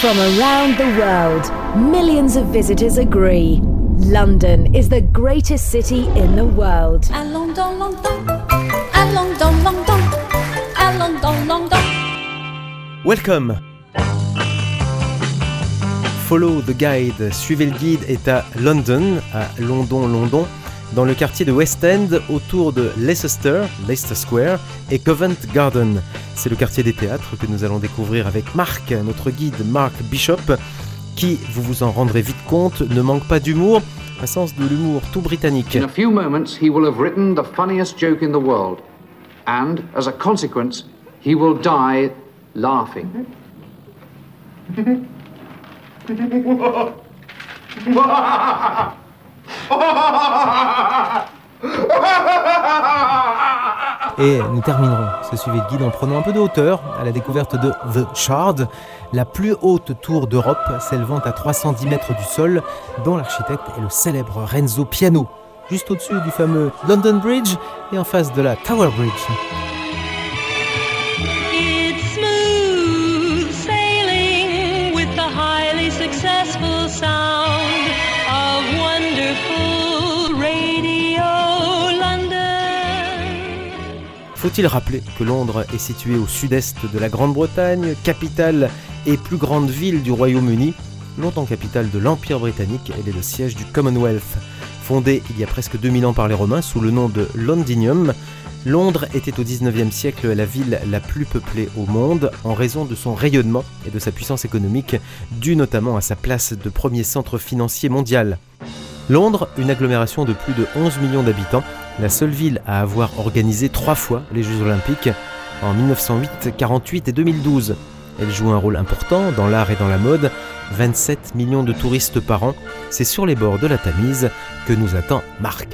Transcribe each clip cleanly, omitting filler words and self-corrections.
From around the world, millions of visitors agree. London is the greatest city in the world. Allons dans London, allons dans London, allons dans London. Welcome. Follow the guide. Suivez le guide est à London, London, dans le quartier de West End, autour de Leicester Square et Covent Garden. C'est le quartier des théâtres que nous allons découvrir avec Marc, notre guide Mark Bishop, qui, vous vous en rendrez vite compte, ne manque pas d'humour, un sens de l'humour tout britannique. In a few moments, he will have written the funniest joke in the world, and as a consequence, he will die laughing. Et nous terminerons ce suivi de guide en prenant un peu de hauteur à la découverte de The Shard, la plus haute tour d'Europe s'élevant à 310 mètres du sol, dont l'architecte est le célèbre Renzo Piano, juste au-dessus du fameux London Bridge et en face de la Tower Bridge. It's smooth sailing with the highly successful sound of wonderful Radio London. Faut-il rappeler que Londres est située au sud-est de la Grande-Bretagne, capitale et plus grande ville du Royaume-Uni, longtemps capitale de l'Empire britannique, elle est le siège du Commonwealth. Fondée il y a presque 2000 ans par les Romains sous le nom de Londinium, Londres était au XIXe siècle la ville la plus peuplée au monde en raison de son rayonnement et de sa puissance économique, due notamment à sa place de premier centre financier mondial. Londres, une agglomération de plus de 11 millions d'habitants, la seule ville à avoir organisé 3 fois les Jeux Olympiques, en 1908, 48 et 2012. Elle joue un rôle important dans l'art et dans la mode, 27 millions de touristes par an. C'est sur les bords de la Tamise que nous attend Marc.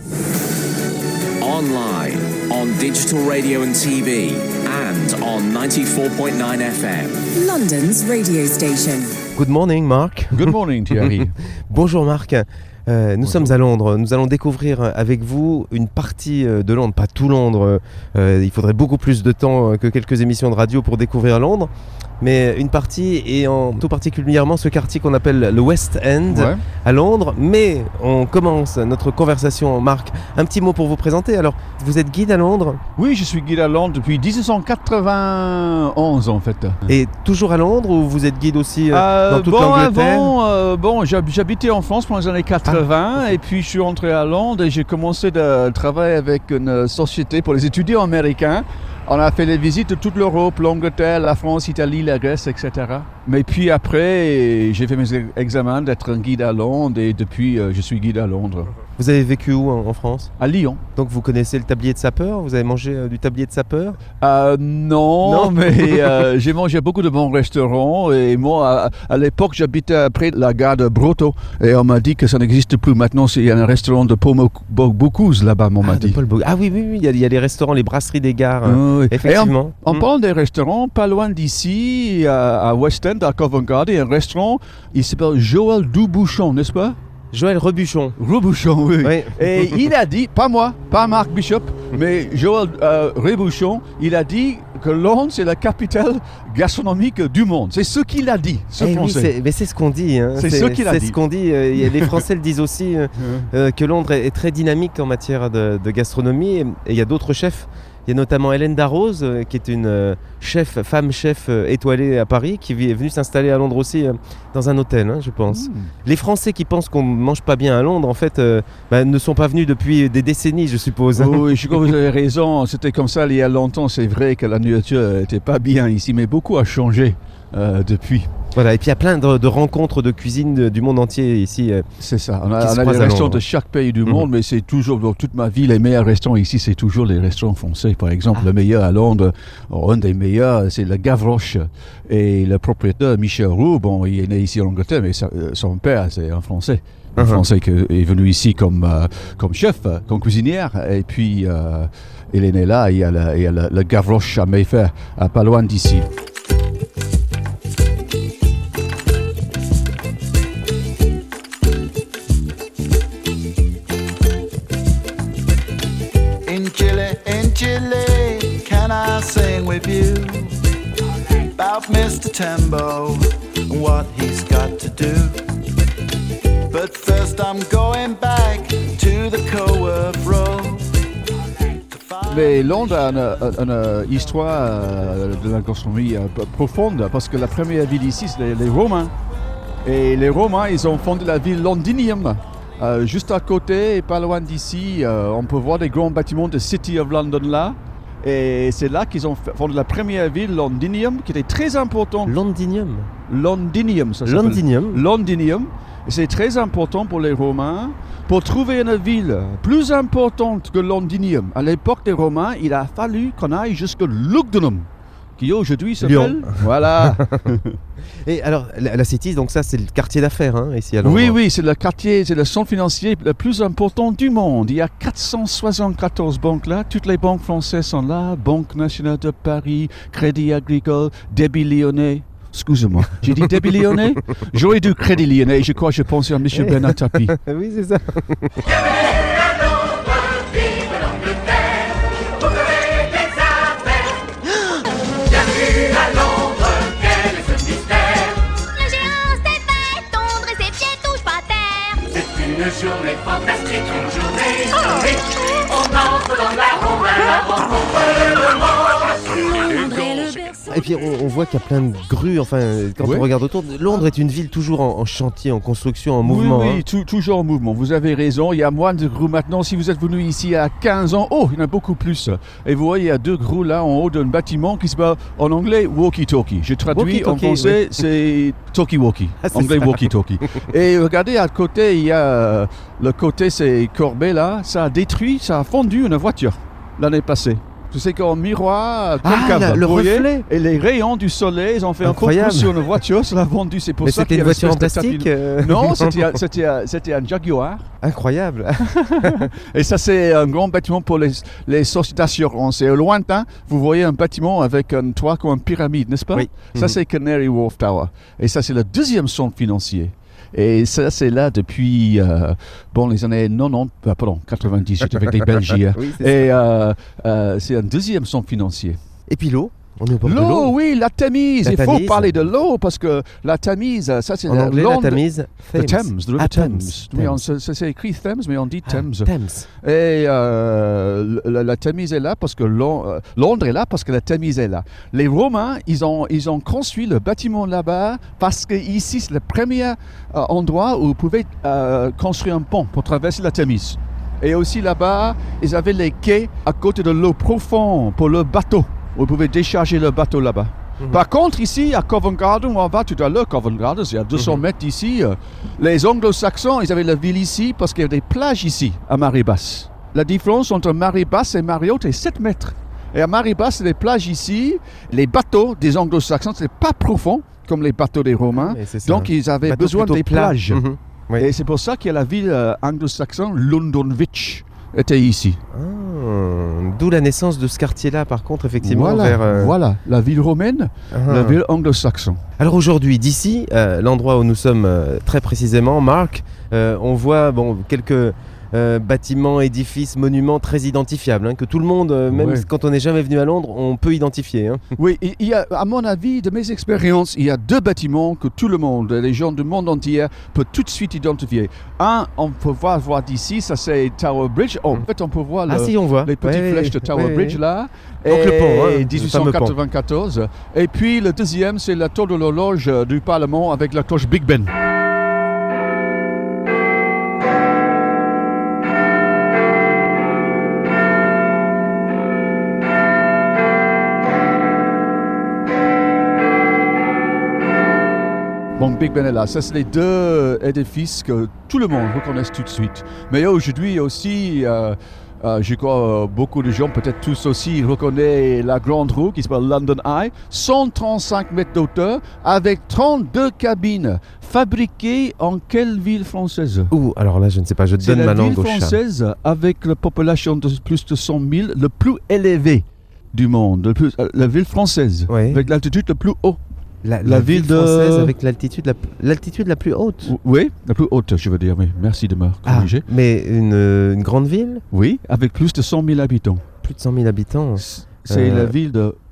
Online, on digital radio and TV, and on 94.9 FM. London's radio station. Good morning, Marc. Good morning, Thierry. Bonjour, Marc. Nous sommes à Londres. Nous allons découvrir avec vous une partie de Londres, pas tout Londres. Il faudrait beaucoup plus de temps que quelques émissions de radio pour découvrir Londres. Mais une partie, et en tout particulièrement ce quartier qu'on appelle le West End, ouais, à Londres. Mais on commence notre conversation, Marc. Un petit mot pour vous présenter. Alors, vous êtes guide à Londres ? Oui, je suis guide à Londres depuis 1991 en fait. Et toujours à Londres ou vous êtes guide aussi dans toute l'Angleterre ? J'habitais en France pendant les années 80 et puis je suis rentré à Londres et j'ai commencé de travailler avec une société pour les étudiants américains. On a fait les visites de toute l'Europe, l'Angleterre, la France, l'Italie, la Grèce, etc. Mais puis après, j'ai fait mes examens d'être un guide à Londres et depuis, je suis guide à Londres. Vous avez vécu où en France ? À Lyon. Donc vous connaissez le tablier de sapeur ? Vous avez mangé du tablier de sapeur ? Non, mais j'ai mangé beaucoup de bons restaurants et moi, à l'époque, j'habitais près de la gare de Brotto et on m'a dit que ça n'existe plus. Maintenant, il y a un restaurant de Paul Bocuse là-bas, on m'a dit. Oui, il y a les restaurants, les brasseries des gares. Oui. Effectivement. En parlant des restaurants, pas loin d'ici, à West End, à Covent Garden, il y a un restaurant, il s'appelle Joël Dubuchon, n'est-ce pas ? Joël Rebuchon. Rebuchon, oui. Et il a dit, pas moi, pas Mark Bishop, mais Joël Rebuchon, il a dit que Londres, c'est la capitale gastronomique du monde. C'est ce qu'il a dit, ce Français. Oui, mais c'est ce qu'on dit. Hein. C'est ce qu'il a dit. C'est ce qu'on dit. Les Français le disent aussi, que Londres est très dynamique en matière de gastronomie. Et il y a d'autres chefs. Il y a notamment Hélène Darroze, qui est une femme chef étoilée à Paris, qui est venue s'installer à Londres aussi dans un hôtel, je pense. Les Français qui pensent qu'on ne mange pas bien à Londres, en fait, ne sont pas venus depuis des décennies, je suppose. Oui, je crois que vous avez raison. C'était comme ça il y a longtemps. C'est vrai que la nourriture n'était pas bien ici, mais beaucoup a changé depuis. Voilà, et puis il y a plein de rencontres de cuisine du monde entier ici. C'est ça, on a des restaurants de chaque pays du monde, mais c'est toujours, dans toute ma vie, les meilleurs restaurants ici, c'est toujours les restaurants français. Par exemple, le meilleur à Londres, un des meilleurs, c'est le Gavroche. Et le propriétaire, Michel Roux, il est né ici en Angleterre, mais son père, c'est un Français. Un Français qui est venu ici comme chef, comme cuisinière. Et puis, il est né là, il y a le Gavroche à Mayfair, pas loin d'ici. Chile, can I sing with you about Mr. Tembo and what he's got to do. But first I'm going back to the Coworth Road. Mais Londres a une histoire de la gastronomie profonde parce que la première ville ici, c'est les Romains. Et les Romains, ils ont fondé la ville Londinium. Juste à côté et pas loin d'ici, on peut voir des grands bâtiments de City of London là. Et c'est là qu'ils ont fondé la première ville, Londinium, qui était très importante. Londinium, ça s'appelle. Londinium. Et c'est très important pour les Romains. Pour trouver une ville plus importante que Londinium, à l'époque des Romains, il a fallu qu'on aille jusqu'à Lugdunum, qui aujourd'hui s'appelle Lyon. Voilà. Et alors, la City, donc ça, c'est le quartier d'affaires, hein, ici à Londres. Oui, c'est le quartier, c'est le centre financier le plus important du monde. Il y a 474 banques là. Toutes les banques françaises sont là. Banque nationale de Paris, Crédit Agricole, Débit Lyonnais. Excusez-moi, j'ai dit Débit Lyonnais. J'aurais dû Crédit Lyonnais. Je crois que je pensais à M. Bernard Tapie. Oui, c'est ça. Une journée fantastique, une journée historique. On entre dans la ronde à la rencontre de monde. Et puis on voit qu'il y a plein de grues, enfin quand on regarde autour, Londres est une ville toujours en chantier, en construction, en mouvement. Oui, toujours en mouvement, vous avez raison, il y a moins de grues maintenant. Si vous êtes venu ici à 15 ans, il y en a beaucoup plus. Et vous voyez, il y a 2 grues là en haut d'un bâtiment qui s'appelle en anglais walkie-talkie. Je traduis en français, c'est talkie-walkie, anglais walkie-talkie. Et regardez à côté, il y a le côté, c'est courbé là, ça a détruit, ça a fondu une voiture l'année passée. Tu sais qu'en miroir, le reflet et les rayons du soleil, ils ont fait un coup sur une voiture, ça l'a vendu. C'est pour mais ça c'était une voiture en plastique Non, c'était un Jaguar. Incroyable. Et ça, c'est un grand bâtiment pour les sociétés d'assurance. Et au lointain, vous voyez un bâtiment avec un toit comme une pyramide, n'est-ce pas? Oui. Ça, c'est Canary Wharf Tower. Et ça, c'est le deuxième centre financier. Et ça, c'est là depuis les années 90, j'étais avec les Belges hier. Oui, et c'est un deuxième centre financier. Et puis l'eau? On est au bord de l'eau, oui, la Tamise. Il faut parler de l'eau parce que la Tamise, ça c'est en anglais, la Tamise. The Thames, the river Thames. Oui, c'est écrit Thames, mais on dit Thames. Et la Tamise est là parce que Londres est là parce que la Tamise est là. Les Romains, ils ont construit le bâtiment là-bas parce que ici c'est le premier endroit où vous pouvez construire un pont pour traverser la Tamise. Et aussi là-bas, ils avaient les quais à côté de l'eau profonde pour le bateau. Vous pouvez décharger le bateau là-bas. Par contre, ici, à Covent Garden, où on va tout à l'heure, Covent Garden, c'est à 200 mètres d'ici, les anglo-saxons, ils avaient la ville ici parce qu'il y avait des plages ici, à marée basse. La différence entre marée basse et marée haute est 7 mètres. Et à marée basse, c'est les plages ici. Les bateaux des anglo-saxons, ce n'est pas profond, comme les bateaux des Romains. Donc, ils avaient besoin des plages. Oui. Et c'est pour ça que la ville anglo-saxonne, Londonwich, était ici. D'où la naissance de ce quartier-là, par contre, effectivement. Voilà, la ville romaine, la ville anglo-saxonne. Alors aujourd'hui, d'ici, l'endroit où nous sommes très précisément, Marc, on voit quelques bâtiments, édifices, monuments très identifiables, que tout le monde, même quand on n'est jamais venu à Londres, on peut identifier. Oui, il y a, à mon avis, de mes expériences, il y a 2 bâtiments que tout le monde, les gens du monde entier, peut tout de suite identifier. Un, on peut voir d'ici, ça c'est Tower Bridge. En fait, on peut voir les petites flèches de Tower Bridge là. Donc le pont, 1894. Et puis le deuxième, c'est la tour de l'horloge du Parlement avec la cloche Big Ben. Bon, Big Ben est là. Ça, c'est les 2 édifices que tout le monde reconnaît tout de suite. Mais aujourd'hui aussi, je crois beaucoup de gens, peut-être tous aussi, reconnaissent la grande roue qui s'appelle London Eye. 135 mètres d'auteur avec 32 cabines. Fabriquées en quelle ville française? Alors là, je ne sais pas, je donne ma langue au chat. C'est la ville française avec la population de plus de 100 000, le plus élevé du monde. La ville française, avec l'altitude la plus haute. La ville française avec l'altitude la plus haute. Oui, la plus haute, je veux dire. Mais merci de me corriger. Mais une grande ville? Oui, avec plus de 100 000 habitants. Plus de 100 000 habitants. C'est la ville de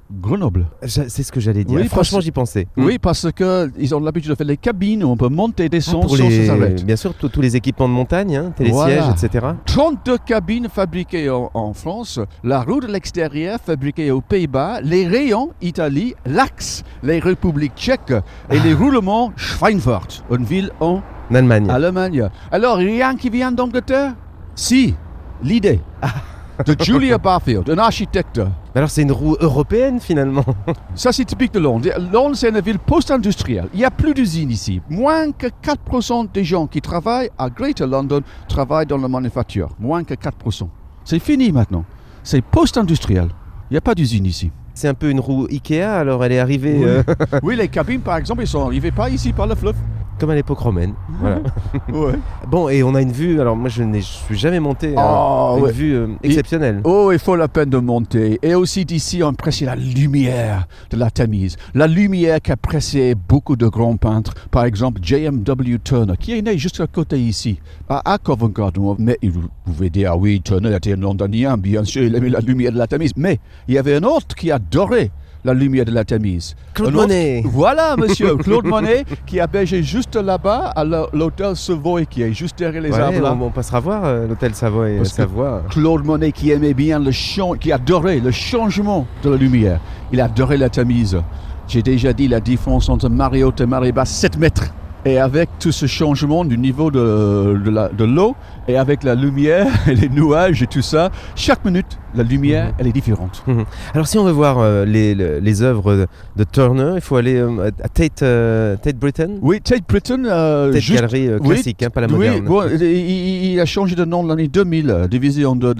Grenoble. C'est ce que j'allais dire. Oui, franchement, j'y pensais. Oui, parce qu'ils ont l'habitude de faire les cabines où on peut monter et descendre sans s'arrêter. Bien sûr, tous les équipements de montagne, télésièges, etc. 32 cabines fabriquées en France, la roue de l'extérieur fabriquée aux Pays-Bas, les rayons Italie, l'axe les Républiques tchèques et les roulements Schweinfurt, une ville en Allemagne. Alors, rien qui vient d'Angleterre? Si, l'idée de Julia Barfield, un architecte. Alors c'est une roue européenne finalement. Ça c'est typique de Londres. Londres c'est une ville post-industrielle. Il n'y a plus d'usines ici. Moins que 4% des gens qui travaillent à Greater London travaillent dans la manufacture. Moins que 4%. C'est fini maintenant. C'est post-industriel. Il n'y a pas d'usine ici. C'est un peu une roue Ikea, alors elle est arrivée... Oui, les cabines par exemple, ils sont arrivés pas ici par le fleuve. Comme à l'époque romaine. Voilà. Ouais. Bon, et on a une vue, alors moi je suis jamais monté, une vue exceptionnelle. Il faut la peine de monter. Et aussi d'ici, on apprécie la lumière de la Tamise. La lumière qu'appréciaient beaucoup de grands peintres. Par exemple, J.M.W. Turner, qui est né juste à côté ici, à Covent Garden. Mais vous pouvez dire, oui, Turner était un Londonien, bien sûr, il aimait la lumière de la Tamise. Mais il y avait un autre qui adorait la lumière de la Tamise. Claude Monet. Voilà, monsieur, Claude Monet, qui hébergeait juste là-bas à l'hôtel Savoy, qui est juste derrière les arbres là. On passera voir l'hôtel Savoy. Claude Monet, qui aimait bien qui adorait le changement de la lumière. Il adorait la Tamise. J'ai déjà dit la différence entre marée haute et marée basse, 7 mètres. Et avec tout ce changement du niveau de l'eau, et avec la lumière et les nuages et tout ça, chaque minute, la lumière, elle est différente. Alors si on veut voir les œuvres de Turner, il faut aller à Tate Britain. Oui, Tate Britain. Galerie classique, pas la moderne. Oui, bon, il a changé de nom l'année 2000, divisé en deux.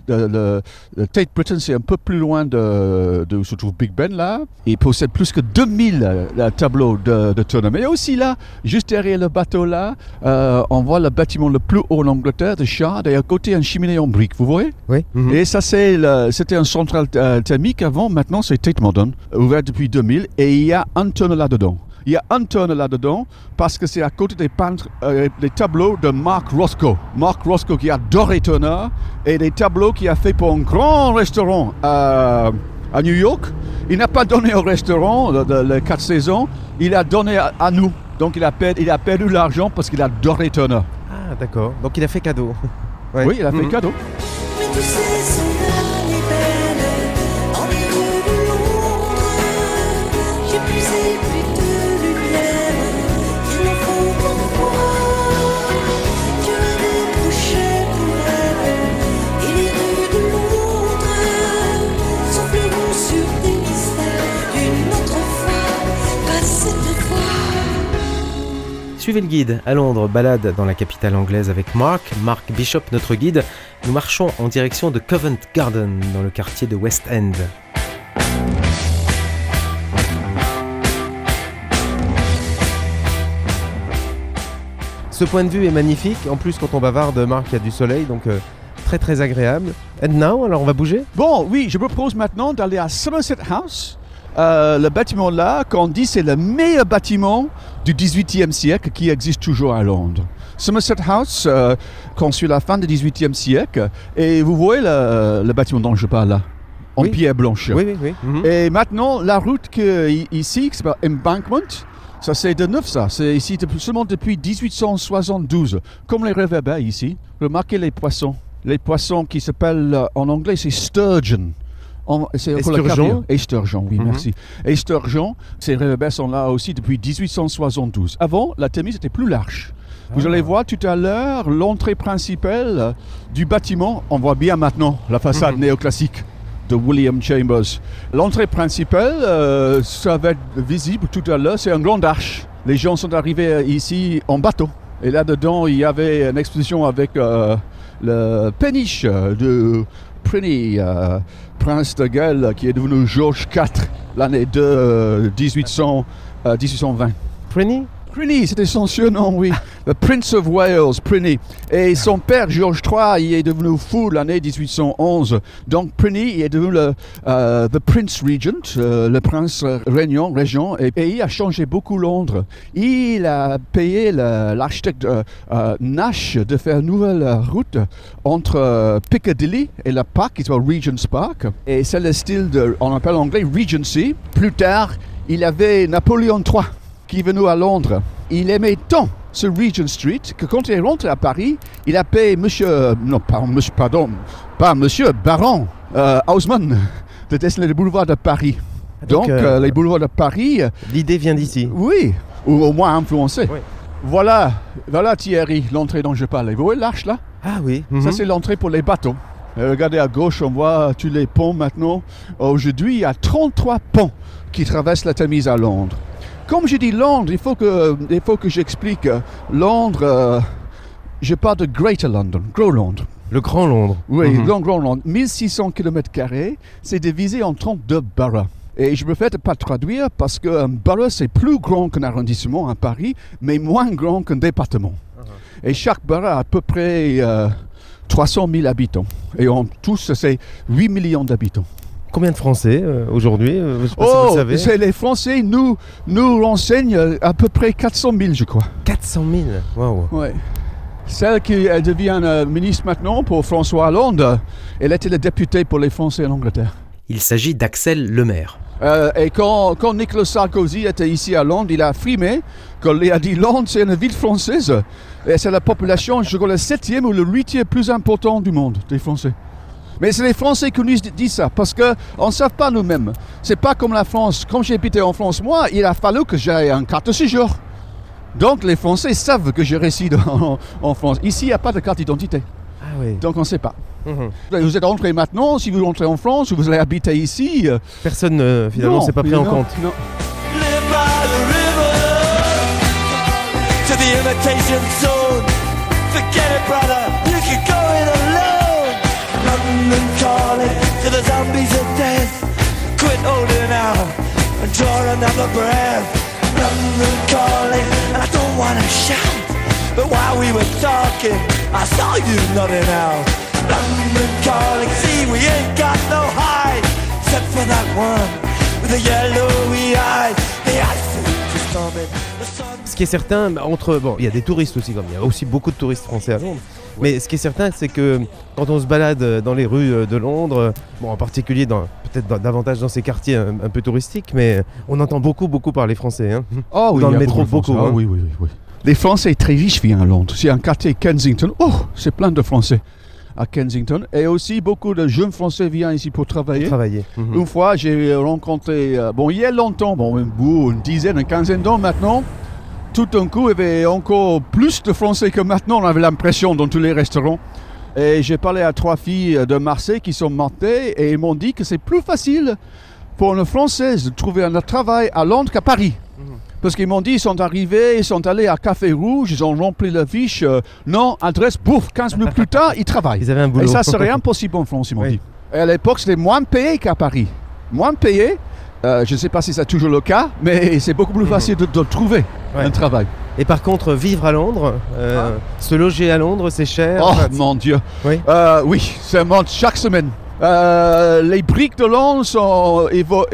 Tate Britain, c'est un peu plus loin de où se trouve Big Ben, là. Il possède plus que 2000 tableaux de Turner. Mais aussi là, juste derrière le bateau là, on voit le bâtiment le plus haut en Angleterre, de Shard, et à côté une cheminée en briques, vous voyez? Oui. Et ça c'était un central thermique avant, maintenant c'est Tate Modern, ouvert depuis 2000, et il y a un Turner là-dedans. Il y a un Turner là-dedans parce que c'est à côté des peintres, des tableaux de Mark Roscoe. Mark Roscoe qui a adoré Turner, et des tableaux qu'il a fait pour un grand restaurant à New York. Il n'a pas donné au restaurant les 4 saisons, il a donné à nous. Donc il a perdu l'argent parce qu'il a adoré Turner. Ah d'accord, donc il a fait cadeau. Ouais. Oui, il a fait cadeau. Mais tous ces soldats les belles, en les rues de Londres, j'ai puisé plus de lumière, il en faut pour moi. Dieu a des projets pour elle, et les rues de Londres s'ouvriront sur des mystères d'une autre fois, pas cette fois. Suivez le guide à Londres, balade dans la capitale anglaise avec Mark Bishop, notre guide. Nous marchons en direction de Covent Garden, dans le quartier de West End. Ce point de vue est magnifique. En plus, quand on bavarde, Marc, il y a du soleil, donc très très agréable. And now, alors on va bouger ? Bon, oui, je propose maintenant d'aller à Somerset House. Le bâtiment là, qu'on dit c'est le meilleur bâtiment du XVIIIe siècle qui existe toujours à Londres. Somerset House, construit à la fin du XVIIIe siècle, et vous voyez le bâtiment dont je parle là, en pierre blanche. Oui. Et maintenant, la route ici, qui s'appelle Embankment, ça c'est de neuf ça, c'est ici seulement depuis 1872, comme les réverbères ici. Remarquez les poissons qui s'appellent en anglais c'est sturgeon. Esturgeon, oui, merci. Esturgeon, ces réverbères sont là aussi depuis 1872. Avant, la Tamise était plus large. Vous allez voir tout à l'heure l'entrée principale du bâtiment. On voit bien maintenant la façade néoclassique de William Chambers. L'entrée principale, ça va être visible tout à l'heure, c'est une grande arche. Les gens sont arrivés ici en bateau. Et là-dedans, il y avait une exposition avec le péniche de Prinny, prince de Galles, qui est devenu George IV l'année de 1820. Prinny Prinny, c'était son surnom, oui. The Prince of Wales, Prinny. Et son père, George III, il est devenu fou l'année 1811. Donc Prinny il est devenu the Prince Regent, le prince régent. Et il a changé beaucoup Londres. Il a payé l'architecte Nash de faire une nouvelle route entre Piccadilly et le parc qui s'appelle Regent's Park. Et c'est le style on appelle en anglais Regency. Plus tard, il y avait Napoléon III qui est venu à Londres. Il aimait tant ce Regent Street que quand il est rentré à Paris, il a payé Baron Haussmann de dessiner les boulevards de Paris. Donc les boulevards de Paris... L'idée vient d'ici. Oui, ou au moins influencé. Oui. Voilà Thierry, l'entrée dont je parlais. Vous voyez l'arche là? Ah oui. Ça c'est l'entrée pour les bateaux. Regardez à gauche, on voit tous les ponts maintenant. Aujourd'hui, il y a 33 ponts qui traversent la Tamise à Londres. Comme je dis Londres, il faut que j'explique. Londres, je parle de Greater London, Gros Londres. Le Grand Londres. Oui, le Grand Londres. 1600 km², c'est divisé en 32 boroughs. Et je préfère ne pas traduire parce qu'un borough, c'est plus grand qu'un arrondissement à Paris, mais moins grand qu'un département. Et chaque borough a à peu près 300 000 habitants. Et en tout, c'est 8 millions d'habitants. Combien de Français aujourd'hui? Je sais pas si vous le savez. Les Français nous renseignent à peu près 400 000, je crois. 400 000. Waouh. Ouais. Celle qui devient ministre maintenant pour François Hollande, elle était la députée pour les Français en Angleterre. Il s'agit d'Axel Lemaire. Et quand Nicolas Sarkozy était ici à Londres, il a affirmé qu'il a dit Londres, c'est une ville française. Et c'est la population, je crois, le 7e ou le 8e plus important du monde, des Français. Mais c'est les Français qui nous disent ça, parce qu'on ne sait pas nous-mêmes. C'est pas comme la France. Quand j'ai habité en France, moi, il a fallu que j'aie une carte de séjour. Donc les Français savent que je réside en France. Ici, il n'y a pas de carte d'identité. Ah oui. Donc on ne sait pas. Vous êtes rentré maintenant, si vous rentrez en France, vous allez habiter ici. Personne, finalement, c'est pas pris en compte. Non. Live by the river to the imitation zone. Forget it, brother, you can go it alone. London calling to the zombies of death. Quit holding out and draw another breath. London calling, and I don't want to shout, but while we were talking, I saw you nodding out. London calling, see we ain't got no hide, except for that one with the yellowy eyes. The ice is coming. Ce qui est certain, il y a des touristes aussi, comme il y a aussi beaucoup de touristes français à Londres. Mais ce qui est certain, c'est que quand on se balade dans les rues de Londres, en particulier peut-être davantage dans ces quartiers un peu touristiques, mais on entend beaucoup parler français. Hein. Oh oui, dans le métro, beaucoup. Hein. Oui. Les Français très riches viennent à Londres. C'est un quartier Kensington. Oh, c'est plein de Français à Kensington. Et aussi, beaucoup de jeunes Français viennent ici pour travailler. Une fois, j'ai rencontré, il y a longtemps, une dizaine, une quinzaine d'ans maintenant, tout d'un coup, il y avait encore plus de Français que maintenant, on avait l'impression, dans tous les restaurants. Et j'ai parlé à 3 filles de Marseille qui sont montées et ils m'ont dit que c'est plus facile pour une Française de trouver un travail à Londres qu'à Paris. Parce qu'ils m'ont dit, ils sont arrivés, ils sont allés à Café Rouge, ils ont rempli la fiche, nom, adresse, bouffe, 15 minutes plus tard, ils travaillent. Ils avaient un boulot. Et ça serait impossible en France, ils m'ont dit. Et à l'époque, c'était moins payé qu'à Paris. Moins payé, je ne sais pas si c'est toujours le cas, mais c'est beaucoup plus facile de trouver un travail. Et par contre, vivre à Londres, se loger à Londres, c'est cher. Oh mon Dieu. Oui, ça monte chaque semaine. Les briques de Londres sont...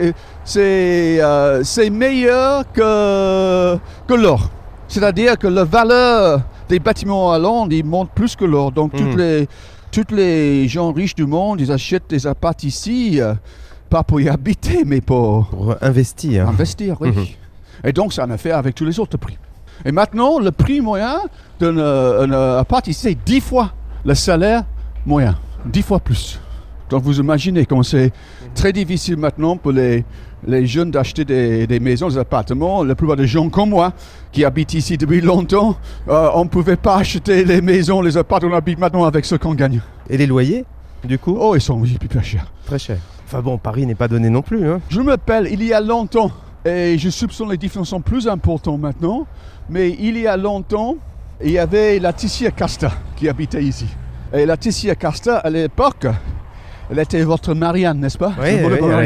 c'est meilleur que l'or. C'est-à-dire que la valeur des bâtiments à Londres, ils montent plus que l'or. Donc tous les gens riches du monde, ils achètent des appartements ici, pas pour y habiter, mais pour investir. Investir, oui. Et donc, c'est en affaire avec tous les autres prix. Et maintenant, le prix moyen d'un appart ici, c'est 10 fois le salaire moyen. 10 fois plus. Donc, vous imaginez comment c'est très difficile maintenant pour les jeunes d'acheter des maisons, des appartements. La plupart des gens comme moi, qui habitent ici depuis longtemps, on ne pouvait pas acheter les maisons, les appartements. On habite maintenant avec ce qu'on gagne. Et les loyers, du coup? Oh, ils sont plus chers. Très chers. Enfin bon, Paris n'est pas donné non plus. Hein. Je me rappelle, il y a longtemps, et je soupçonne les différences sont plus importantes maintenant, mais il y a longtemps, il y avait Laetitia Casta qui habitait ici. Et Laetitia Casta, à l'époque, elle était votre Marianne, n'est-ce pas? Oui,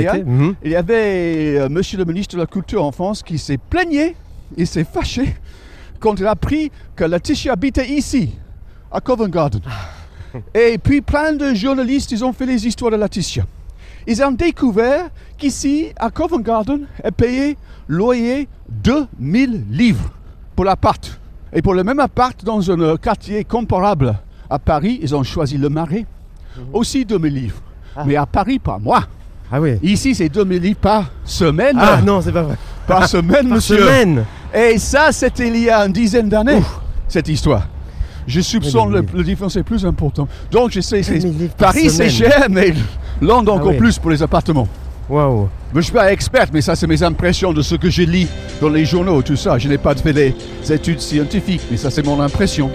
Il y avait monsieur le ministre de la Culture en France qui s'est plaigné, il s'est fâché, quand il a appris que Laetitia habitait ici, à Covent Garden. Et puis plein de journalistes, ils ont fait les histoires de Laetitia. Ils ont découvert qu'ici, à Covent Garden, elle payait loyer 2000 livres pour l'appart. Et pour le même appart dans un quartier comparable à Paris, ils ont choisi le Marais. Aussi 2000 livres. Mais à Paris, pas moi. Ah oui. Ici, c'est 2000 livres par semaine. Ah non, c'est pas vrai. Par semaine, monsieur. Par semaine. Et ça, c'était il y a une dizaine d'années, cette histoire. Je soupçonne le différence est plus important. Donc, je sais, Paris, c'est cher, mais Londres encore plus pour les appartements. Waouh. Je ne suis pas expert, mais ça, c'est mes impressions de ce que je lis dans les journaux, tout ça. Je n'ai pas fait des études scientifiques, mais ça, c'est mon impression.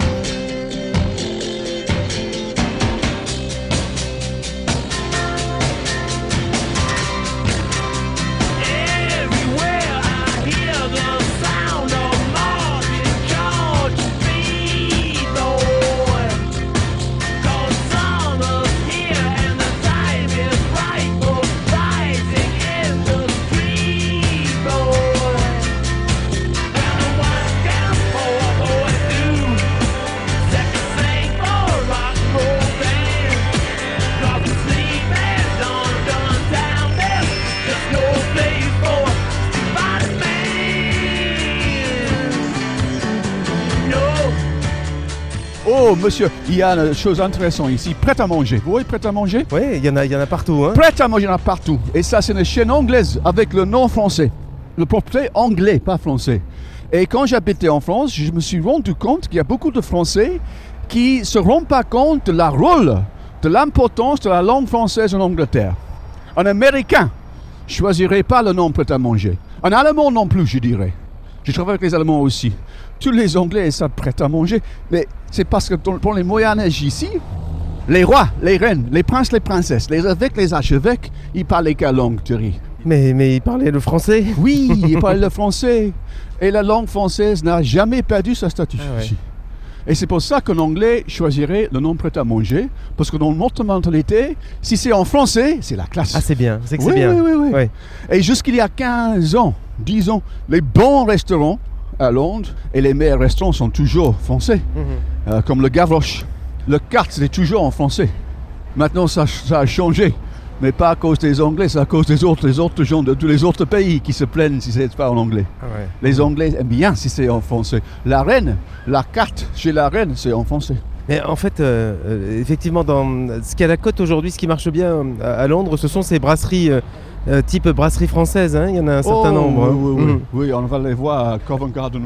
Oh, monsieur, il y a une chose intéressante ici, prêt à manger. Vous voyez, prêt à manger? Oui, il y en a partout. Hein. Prêt à manger, il y en a partout. Et ça, c'est une chaîne anglaise avec le nom français. Le propriétaire anglais, pas français. Et quand j'habitais en France, je me suis rendu compte qu'il y a beaucoup de Français qui ne se rendent pas compte de la rôle, de l'importance de la langue française en Angleterre. Un Américain ne choisirait pas le nom prêt à manger. Un Allemand non plus, je dirais. Je travaille avec les Allemands aussi. Tous les Anglais savent prêt à manger, mais c'est parce que dans les Moyen-Âge ici, les rois, les reines, les princes, les princesses, les évêques, les archevêques, ils parlaient quelle langue, Thierry? Mais ils parlaient le français? Oui, ils parlaient le français. Et la langue française n'a jamais perdu sa statut ici. Et c'est pour ça qu'un Anglais choisirait le nom prêt à manger, parce que dans notre mentalité, si c'est en français, c'est la classe. Ah, c'est bien, c'est que oui, c'est bien. Oui. Et jusqu'il y a 15 ans, 10 ans, les bons restaurants à Londres et les meilleurs restaurants sont toujours français, comme le Gavroche. Le carte, c'est toujours en français. Maintenant, ça a changé, mais pas à cause des Anglais, c'est à cause des autres gens de tous les autres pays qui se plaignent si c'est pas en anglais. Ah ouais. Les Anglais aiment bien si c'est en français. La reine, la carte chez la reine, c'est en français. Mais en fait, effectivement, dans ce qu'il y a à la côte aujourd'hui, ce qui marche bien à Londres, ce sont ces brasseries type brasserie française. Hein, il y en a un certain nombre. Oui, on va les voir à Covent Garden.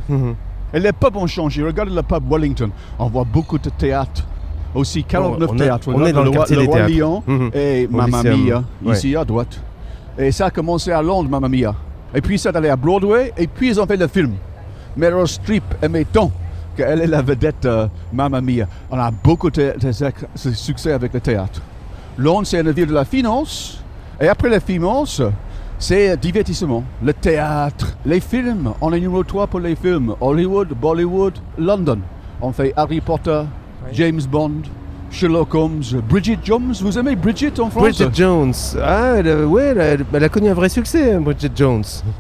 Et les pubs ont changé. Regardez le pub Wellington. On voit beaucoup de théâtre. Aussi 49 théâtres. On est dans le quartier des théâtres. Lyon et Mamma Mia, ici à droite. Et ça a commencé à Londres, Mamma Mia. Et puis ça allait à Broadway. Et puis ils ont fait le film. Meryl Streep aimait tant qu'elle est la vedette Mamma Mia. On a beaucoup de succès avec le théâtre. Londres, c'est une ville de la finance. Et après la finance, c'est divertissement. Le théâtre, les films. On est numéro 3 pour les films. Hollywood, Bollywood, London. On fait Harry Potter, James Bond, Sherlock Holmes, Bridget Jones. Vous aimez Bridget en France? Bridget Jones. Ah, elle a connu un vrai succès, hein, Bridget Jones.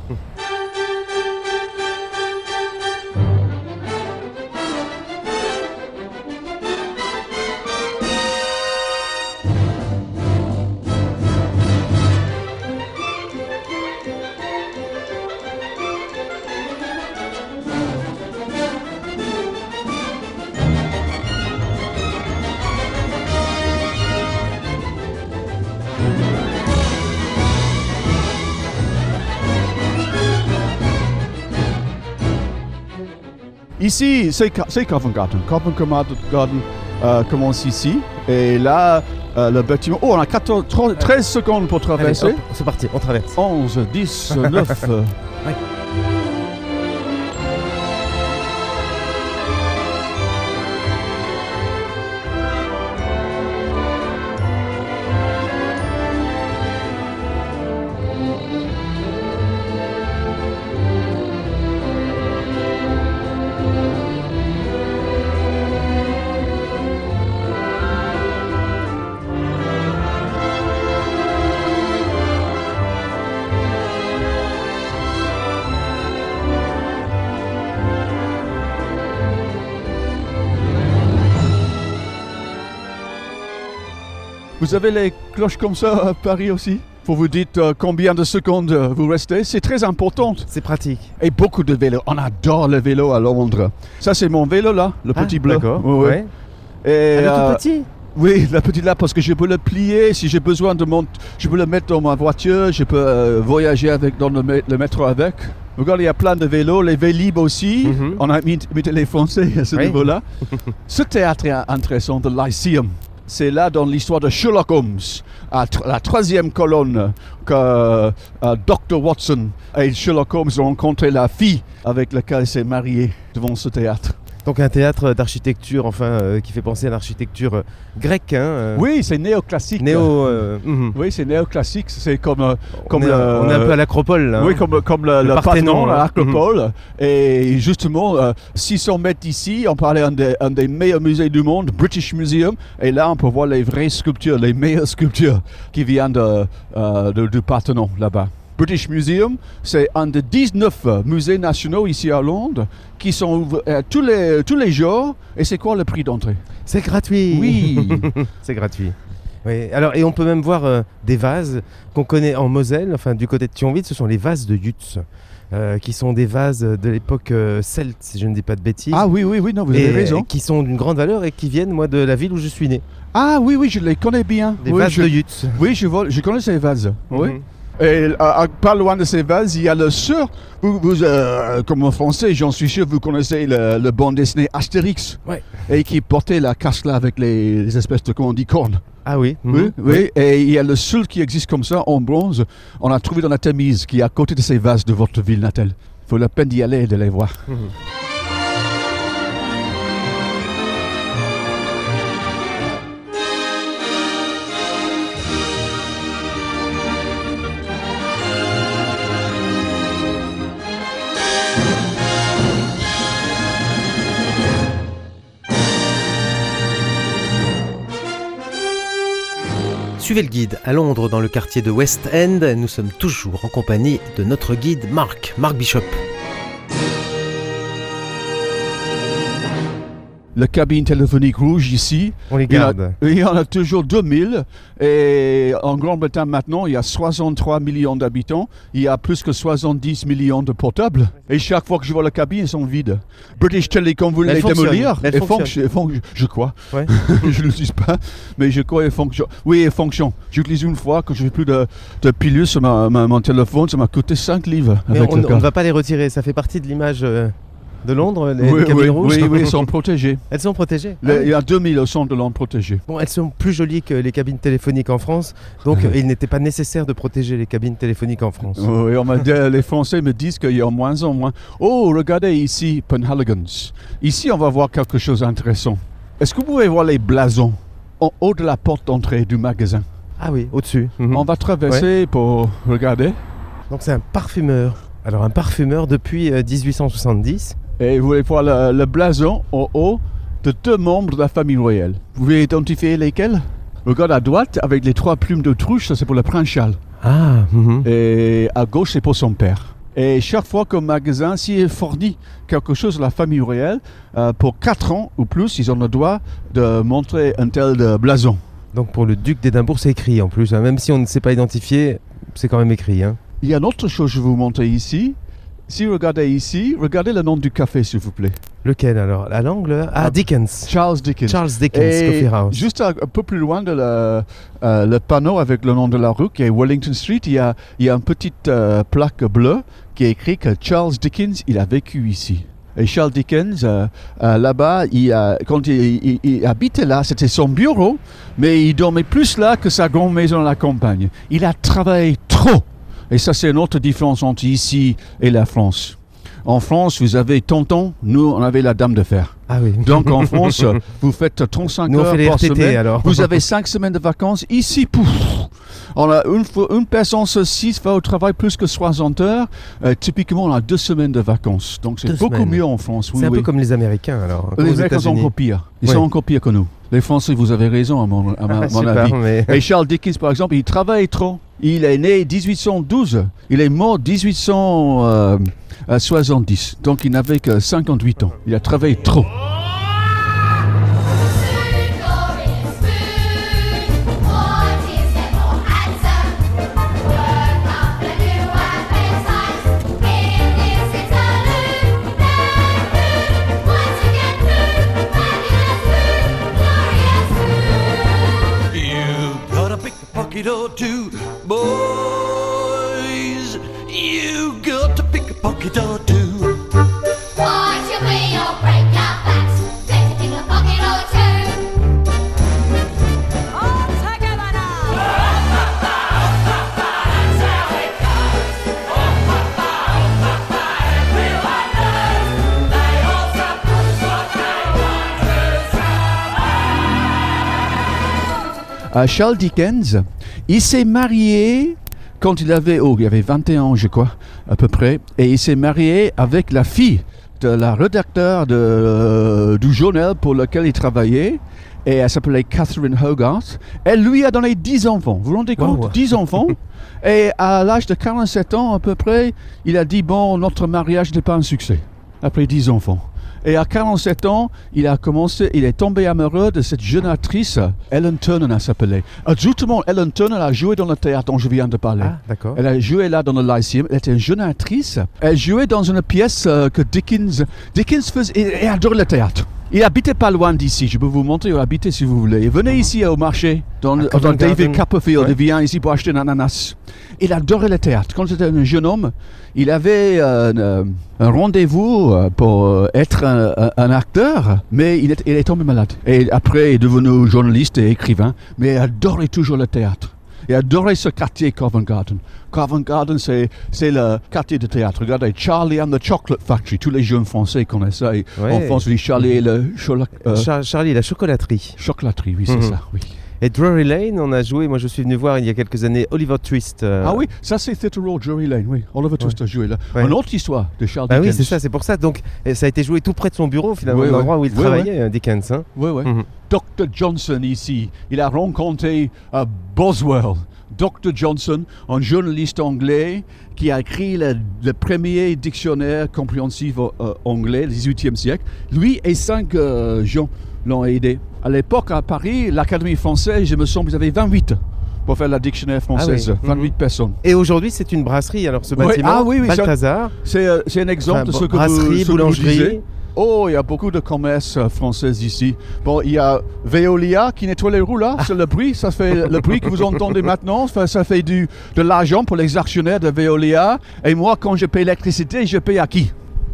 Ici, c'est Covent Garden. Covent Garden commence ici. Et là, le bâtiment... Oh, on a 13 secondes pour traverser. Allez, hop, c'est parti, on traverse. 11, 10, 9... Ouais. Vous avez les cloches comme ça à Paris aussi? Vous vous dites combien de secondes vous restez? C'est très important. C'est pratique. Et beaucoup de vélos. On adore le vélo à Londres. Ça, c'est mon vélo là, le petit bleu. D'accord. Ouais. Et, le tout petit? Oui, le petit là, parce que je peux le plier. Si j'ai besoin de je peux le mettre dans ma voiture. Je peux voyager dans le métro avec. Regarde, il y a plein de vélos, les Vélib aussi. On a mis les Français à ce niveau-là. Ce théâtre est intéressant, de Lyceum. C'est là dans l'histoire de Sherlock Holmes, à la troisième colonne, que Dr. Watson et Sherlock Holmes ont rencontré la fille avec laquelle il s'est marié devant ce théâtre. Donc un théâtre d'architecture, qui fait penser à l'architecture grecque. Oui, c'est néoclassique. Oui, c'est néoclassique. C'est comme on est un peu à l'Acropole. Là, oui, comme le Parthénon, l'Acropole. Et justement, 600 mètres d'ici, on parlait d'un des meilleurs musées du monde, British Museum. Et là, on peut voir les vraies sculptures, les meilleures sculptures qui viennent du Parthénon, là-bas. British Museum, c'est un des 19 musées nationaux ici à Londres qui sont ouverts tous les jours. Et c'est quoi le prix d'entrée? C'est gratuit. Oui. C'est gratuit. Oui. Alors, et on peut même voir des vases qu'on connaît en Moselle, du côté de Thionville, ce sont les vases de Yutz. Qui sont des vases de l'époque celte, si je ne dis pas de bêtises. Ah oui, non, vous avez raison. Qui sont d'une grande valeur et qui viennent, moi, de la ville où je suis né. Ah oui, je les connais bien. Des vases de Yutz. Oui, je connais ces vases. Oui. Et pas loin de ces vases, il y a le sur. Comme en français, j'en suis sûr, vous connaissez le bande dessinée Astérix. Ouais. Et qui portait la casse là avec les espèces de, comment on dit, cornes. Ah oui. Oui. Et il y a le seul qui existe comme ça en bronze. On a trouvé dans la Tamise, qui est à côté de ces vases de votre ville natale. Il faut la peine d'y aller et de les voir. Suivez le guide à Londres dans le quartier de West End. Nous sommes toujours en compagnie de notre guide Mark Bishop. La cabine téléphonique rouge ici. On les garde. Il y en a toujours 2000. Et en Grande-Bretagne maintenant, il y a 63 millions d'habitants. Il y a plus que 70 millions de portables. Et chaque fois que je vois la cabine, ils sont vides. British Telecom voulait les démolir. Elle fonctionne. Je crois. Ouais. Je ne l'utilise pas, mais je crois qu'elle fonctionne. Oui, elle fonctionne. J'utilise une fois quand je n'ai plus de pilules sur mon téléphone. Ça m'a coûté 5 livres. Mais on ne va pas les retirer. Ça fait partie de l'image... de Londres, les cabines rouges? Oui, elles sont protégées. Elles sont protégées? Il y a 2000 au centre de Londres protégées. Bon, elles sont plus jolies que les cabines téléphoniques en France, donc il n'était pas nécessaire de protéger les cabines téléphoniques en France. Oui, les Français me disent qu'il y a moins en moins. Oh, regardez ici, Penhaligons. Ici, on va voir quelque chose d'intéressant. Est-ce que vous pouvez voir les blasons en haut de la porte d'entrée du magasin? Ah oui, au-dessus. On va traverser pour regarder. Donc c'est un parfumeur. Alors un parfumeur depuis 1870. Et vous voulez voir le blason en haut de 2 membres de la famille royale. Vous pouvez identifier lesquels? Regarde à droite avec les 3 plumes d'autruche, ça c'est pour le prince Charles. Ah. Et à gauche c'est pour son père. Et chaque fois qu'un magasin, s'il fournit quelque chose à la famille royale, pour 4 ans ou plus, ils ont le droit de montrer un tel blason. Donc pour le duc d'Édimbourg, c'est écrit en plus. Même si on ne sait pas identifier, c'est quand même écrit. Il y a une autre chose que je vais vous montrer ici. Si vous regardez ici, regardez le nom du café, s'il vous plaît. Lequel alors? À l'angle? Dickens. Charles Dickens. Coffee House. Juste un peu plus loin de le panneau avec le nom de la rue, qui est Wellington Street, il y a une petite plaque bleue qui est écrit que Charles Dickens, il a vécu ici. Et Charles Dickens, là-bas, quand il habitait là, c'était son bureau, mais il dormait plus là que sa grande maison à la campagne. Il a travaillé trop. Et ça, c'est une autre différence entre ici et la France. En France, vous avez tonton, nous, on avait la dame de fer. Ah oui. Donc en France, vous faites 35 heures par RTT, semaine. Alors. Vous avez 5 semaines de vacances. Ici, pouf, on a une personne sur 6 va au travail plus que 60 heures. Typiquement, on a 2 semaines de vacances. Donc c'est beaucoup mieux en France. C'est un peu comme les Américains alors. Les Américains sont encore pires. Ils sont encore pires que nous. Les Français, vous avez raison à mon avis. Et Charles Dickens, par exemple, il travaille trop. Il est né 1812. Il est mort 1870. Donc il n'avait que 58 ans. Il a travaillé trop. pocket or two. Boys, you got to pick a pocket or two. Watch your wheel or break your backs. Better pick a pocket or two. All together now. That's how it goes. Everyone knows they all suppose what they want to have. Charles Dickens, il s'est marié quand il avait 21 ans, je crois, à peu près, et il s'est marié avec la fille de la rédacteur du journal pour lequel il travaillait, et elle s'appelait Catherine Hogarth. Elle lui a donné 10 enfants, vous vous rendez compte? Wow. 10 enfants, et à l'âge de 47 ans à peu près, il a dit, bon, notre mariage n'est pas un succès, après 10 enfants. Et à 47 ans, il est tombé amoureux de cette jeune actrice, Ellen Turner, elle s'appelait. Justement, Ellen Turner a joué dans le théâtre dont je viens de parler. Ah, d'accord. Elle a joué là dans le Lyceum. Elle était une jeune actrice. Elle jouait dans une pièce que Dickens faisait. Et adorait le théâtre. Il habitait pas loin d'ici. Je peux vous montrer où il habitait si vous voulez. Venez ici au marché, dans David Copperfield. Ouais. Il vient ici pour acheter un ananas. Il adorait le théâtre. Quand j'étais un jeune homme, il avait un rendez-vous pour être un acteur, mais il est tombé malade. Et après, il est devenu journaliste et écrivain, mais il adorait toujours le théâtre. Il adorait ce quartier Covent Garden. Covent Garden, c'est le quartier de théâtre. Regardez, Charlie and the Chocolate Factory. Tous les jeunes Français connaissent ça. Et en France, on dit Charlie et le Charlie, la chocolaterie. Chocolaterie, oui, c'est ça, oui. Et Drury Lane, on a joué, moi je suis venu voir il y a quelques années Oliver Twist. Ah oui, ça c'est Theatre Row, Drury Lane, oui. Oliver Twist a joué là. Ouais. Une autre histoire de Charles Ah Dickens. oui, c'est ça, c'est pour ça. Donc ça a été joué tout près de son bureau finalement, Oui, l'endroit où il oui, travaillait, Dickens. Hein. Oui, oui. Dr. Johnson ici, il a rencontré Boswell. Dr. Johnson, un journaliste anglais qui a écrit le premier dictionnaire compréhensif anglais du XVIIIe siècle. Lui et 5 gens l'ont aidé. À l'époque, à Paris, l'Académie française, je me semble, ils avaient 28 pour faire la dictionnaire française. 28 personnes. Et aujourd'hui, c'est une brasserie, alors ce bâtiment, Balthazar. C'est un exemple de ce que brasserie, vous boulangerie. disiez. Oh, il y a beaucoup de commerces français ici. Bon, il y a Veolia qui nettoie les roues là, c'est le bruit, ça fait le bruit que vous entendez maintenant, ça fait de l'argent pour les actionnaires de Veolia. Et moi, quand je paye l'électricité, je paye à qui?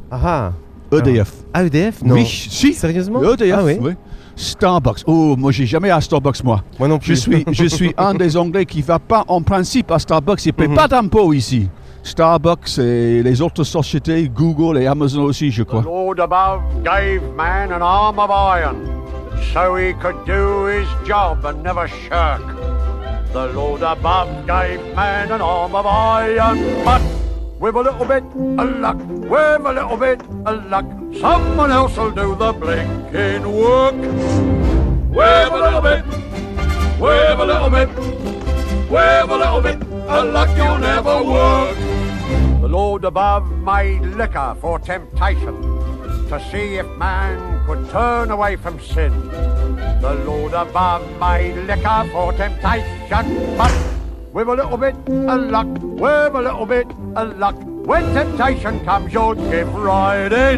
EDF. Ah, EDF? Non. Oui, si. Sérieusement? EDF, Ah oui. oui. Starbucks. Oh, moi, j'ai jamais à Starbucks, moi. Moi non plus. Je suis un des Anglais qui ne va pas en principe à Starbucks. Ils ne paient pas d'impôts ici. Starbucks et les autres sociétés, Google et Amazon aussi, je crois. The Lord above gave man an arm of iron, so he could do his job and never shirk. The Lord above gave man an arm of iron, but with a little bit of luck, with a little bit of luck, someone else will do the blinking work. With a little bit, with a little bit, with a little bit of luck, you'll never work. The Lord above made liquor for temptation, to see if man could turn away from sin. The Lord above made liquor for temptation, but with a little bit of luck, with a little bit of luck, when temptation comes, you'll give right in.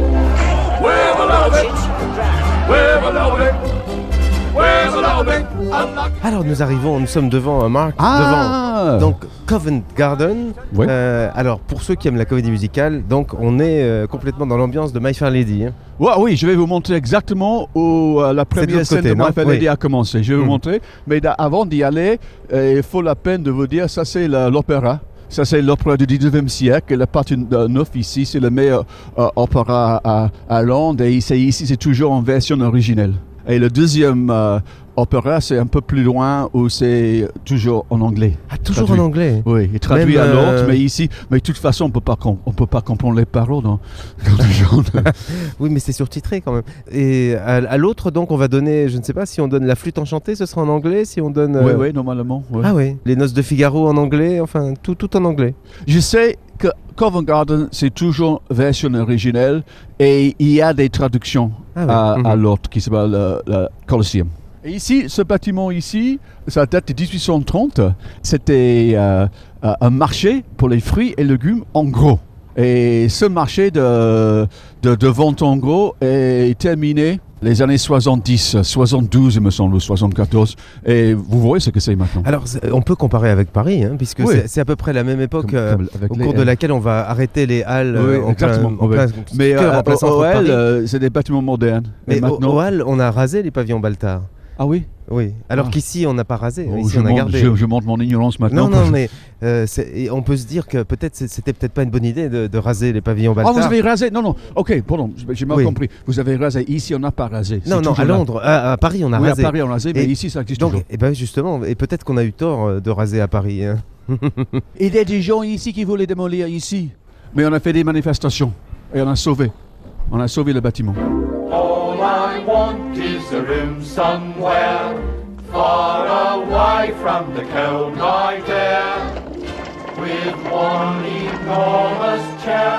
With a little bit, with a little bit, with a little bit of luck. Alors nous sommes devant Marc, devant donc Covent Garden. Ouais. Alors pour ceux qui aiment la comédie musicale, donc on est complètement dans l'ambiance de My Fair Lady. Hein. Ouais, oui, je vais vous montrer exactement où la première scène de My Fair Lady a commencé. Je vais vous montrer, mais avant d'y aller, il faut la peine de vous dire, ça c'est l'opéra. Ça, c'est l'opéra du 19e siècle. Et la partie 9 ici, c'est le meilleur opéra à Londres. Et ici, c'est toujours en version originelle. Et le deuxième opéra, c'est un peu plus loin où c'est toujours en anglais. Ah, toujours traduit. En anglais? Oui, il traduit à l'autre, mais ici, mais de toute façon, on peut pas comprendre les paroles dans le genre. Oui, mais c'est surtitré quand même. Et à l'autre, donc, on va donner, je ne sais pas, si on donne La Flûte enchantée, ce sera en anglais, si on donne... Oui, normalement. Ouais. Ah oui, Les Noces de Figaro en anglais, enfin, tout en anglais. Je sais que Covent Garden, c'est toujours version originelle et il y a des traductions à l'autre qui s'appelle le Colosseum. Et ici, ce bâtiment ici, ça date de 1830. C'était un marché pour les fruits et légumes en gros. Et ce marché de vente en gros est terminé Les années 70, 72, il me semble, ou 74. Et vous voyez ce que c'est maintenant. Alors, on peut comparer avec Paris, hein, puisque c'est à peu près la même époque au cours de laquelle on va arrêter les halles en plein mais au Halles, c'est des bâtiments modernes. Mais au Halles, on a rasé les pavillons Baltard. Ah oui? Oui, alors qu'ici on n'a pas rasé, ici on a gardé. Je montre mon ignorance maintenant. Non, mais on peut se dire que c'était peut-être pas une bonne idée de raser les pavillons Baltard. Ah, vous avez rasé? Non, ok, pardon, j'ai mal compris. Vous avez rasé, ici on n'a pas rasé. Non, à Londres, à Paris on a rasé. Oui, à Paris on a rasé, mais ici ça existe toujours. Et ben justement, et peut-être qu'on a eu tort de raser à Paris. Hein. Il y a des gens ici qui voulaient démolir ici, mais on a fait des manifestations et on a sauvé le bâtiment. All I want is a room somewhere, far away from the cold night air, with one enormous chair.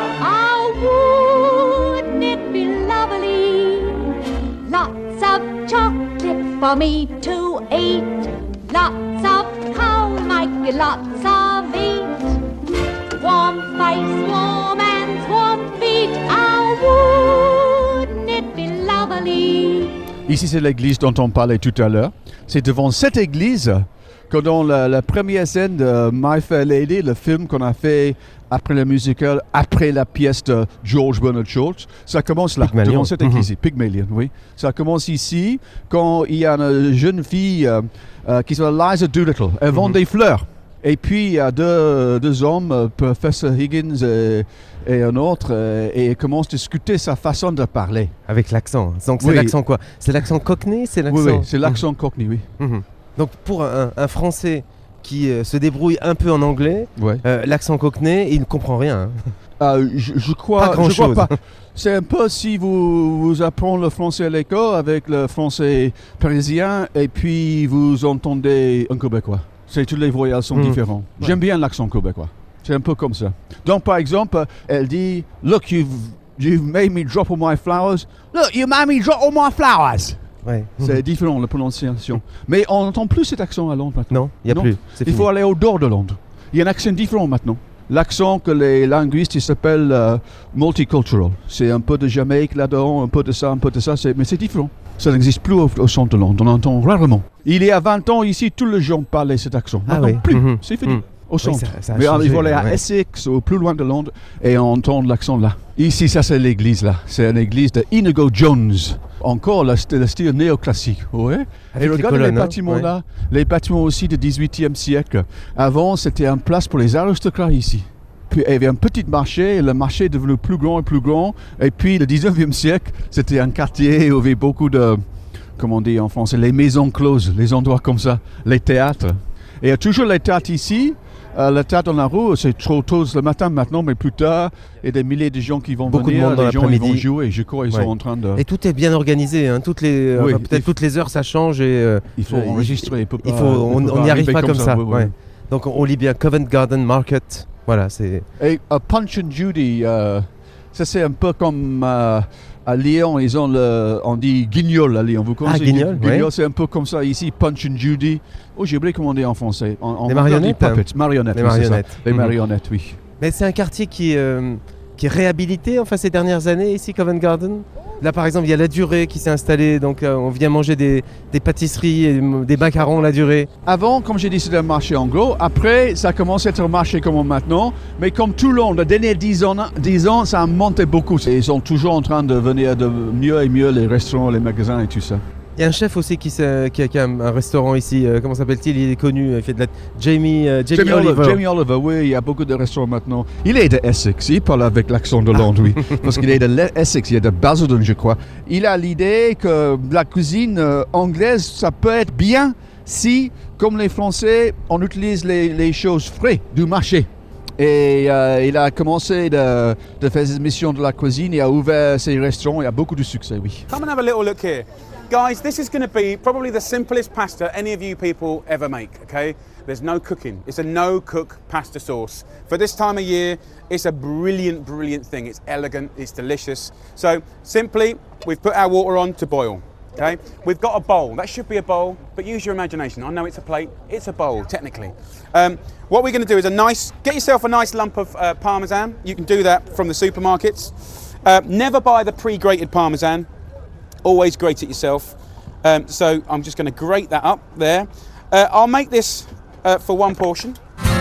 Oh, wouldn't it be lovely? Lots of chocolate for me to eat. Lots of coal might be lots of eat. Warm face, warm hands, warm feet. Oh, wouldn't it be lovely? Ici, c'est l'église dont on parlait tout à l'heure. C'est devant cette église que dans la première scène de My Fair Lady, le film qu'on a fait après le musical, après la pièce de George Bernard Shaw, ça commence là, Pygmalion. devant cette église, Pygmalion, oui. Ça commence ici, quand il y a une jeune fille qui s'appelle Liza Doolittle. Elle vend des fleurs. Et puis, il y a deux hommes, Professor Higgins et un autre, et ils commencent à discuter sa façon de parler. Avec l'accent. Donc c'est l'accent quoi? C'est l'accent cockney? Oui, c'est l'accent cockney, oui. Donc pour un Français qui se débrouille un peu en anglais, l'accent cockney, il ne comprend rien. Je crois pas. C'est un peu si vous apprenez le français à l'école avec le français parisien et puis vous entendez un québécois. Tous les voyelles sont différents. J'aime bien l'accent québécois. C'est un peu comme ça. Donc, par exemple, elle dit « Look, you've made me drop all my flowers. Look, you made me drop all my flowers. » C'est différent, la prononciation. Mais on n'entend plus cet accent à Londres maintenant. Non, il n'y a plus. Il faut aller au dehors de Londres. Il y a un accent différent maintenant. L'accent que les linguistes s'appellent multicultural. C'est un peu de Jamaïque là-dedans, un peu de ça, mais c'est différent. Ça n'existe plus au centre de Londres, on entend rarement. Il y a 20 ans ici, tous les gens parlaient cet accent. Maintenant, plus, c'est fini. Au centre. Ça mais il faut aller à Essex ou plus loin de Londres et on entend l'accent là. Ici, ça c'est l'église là. C'est une église de Inigo Jones. Encore le style néoclassique. Ouais. Et regardez les bâtiments là. Les bâtiments aussi du 18e siècle. Avant, c'était une place pour les aristocrates ici. Puis il y avait un petit marché, et le marché est devenu plus grand et plus grand. Et puis le 19e siècle, c'était un quartier où il y avait beaucoup de, comment on dit en français, les maisons closes, les endroits comme ça, les théâtres. Et il y a toujours les théâtres ici. Le théâtre dans la rue, c'est trop tôt le matin maintenant, mais plus tard, il y a des milliers de gens qui vont venir, de monde dans les gens ils vont jouer, je crois qu'ils sont en train de... Et tout est bien organisé, hein. Toutes les heures ça change et... il faut enregistrer, on n'y arrive pas comme ça. Donc on lit bien Covent Garden Market, voilà, c'est... Et Punch and Judy, ça c'est un peu comme... à Lyon, on dit guignol à Lyon. Vous connaissez guignol, c'est un peu comme ça ici, Punch and Judy. Oh, j'ai oublié comment on dit en français. Les marionnettes. Marionnettes. Les marionnettes. Les marionnettes, oui. Mais c'est un quartier qui est réhabilité, enfin, ces dernières années, ici, Covent Garden. Là, par exemple, il y a La Durée qui s'est installée, donc on vient manger des pâtisseries, et des macarons La Durée. Avant, comme j'ai dit, c'était un marché en gros. Après, ça commence à être un marché comme maintenant. Mais comme tout le long, les derniers 10 ans, ça a monté beaucoup. Et ils sont toujours en train de venir de mieux et mieux, les restaurants, les magasins et tout ça. Il y a un chef aussi qui a un restaurant ici, comment s'appelle-t-il? Il est connu, il fait de la... Jamie Oliver. Jamie Oliver, oui, il y a beaucoup de restaurants maintenant. Il est de Essex, il parle avec l'accent de Londres, oui. Parce qu'il est de Essex, il est de Basildon, je crois. Il a l'idée que la cuisine anglaise, ça peut être bien si, comme les Français, on utilise les choses frais du marché. Et il a commencé de faire ses missions de la cuisine, il a ouvert ses restaurants, il a beaucoup de succès, oui. Come and have a little look here. Guys, this is going to be probably the simplest pasta any of you people ever make, okay? There's no cooking. It's a no-cook pasta sauce. For this time of year, it's a brilliant, brilliant thing. It's elegant, it's delicious. So, simply, we've put our water on to boil, okay? We've got a bowl. That should be a bowl, but use your imagination. I know it's a plate. It's a bowl, technically. What we're going to do is get yourself a nice lump of Parmesan. You can do that from the supermarkets. Never buy the pre-grated Parmesan. always grate it yourself. So I'm just going to grate that up there. I'll make this for one portion.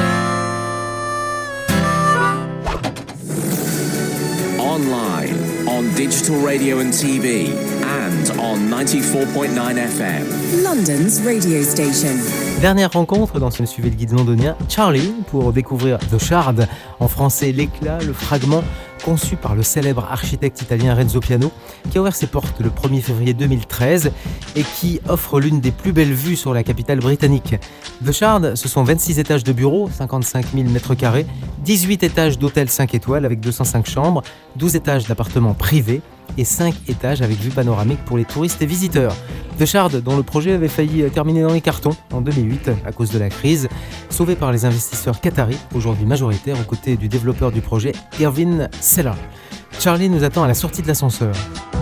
Online, on digital radio and TV, and on 94.9 FM. London's radio station. Dernière rencontre dans ce Suivez le guide londonien, Charlie, pour découvrir The Shard, en français l'éclat, le fragment, conçu par le célèbre architecte italien Renzo Piano, qui a ouvert ses portes le 1er février 2013 et qui offre l'une des plus belles vues sur la capitale britannique. The Shard, ce sont 26 étages de bureaux, 55 000 m², 18 étages d'hôtels 5 étoiles avec 205 chambres, 12 étages d'appartements privés et 5 étages avec vue panoramique pour les touristes et visiteurs. The Shard, dont le projet avait failli terminer dans les cartons en 2008 à cause de la crise, sauvé par les investisseurs qataris, aujourd'hui majoritaires aux côtés du développeur du projet, Irvin Seller. Charlie nous attend à la sortie de l'ascenseur.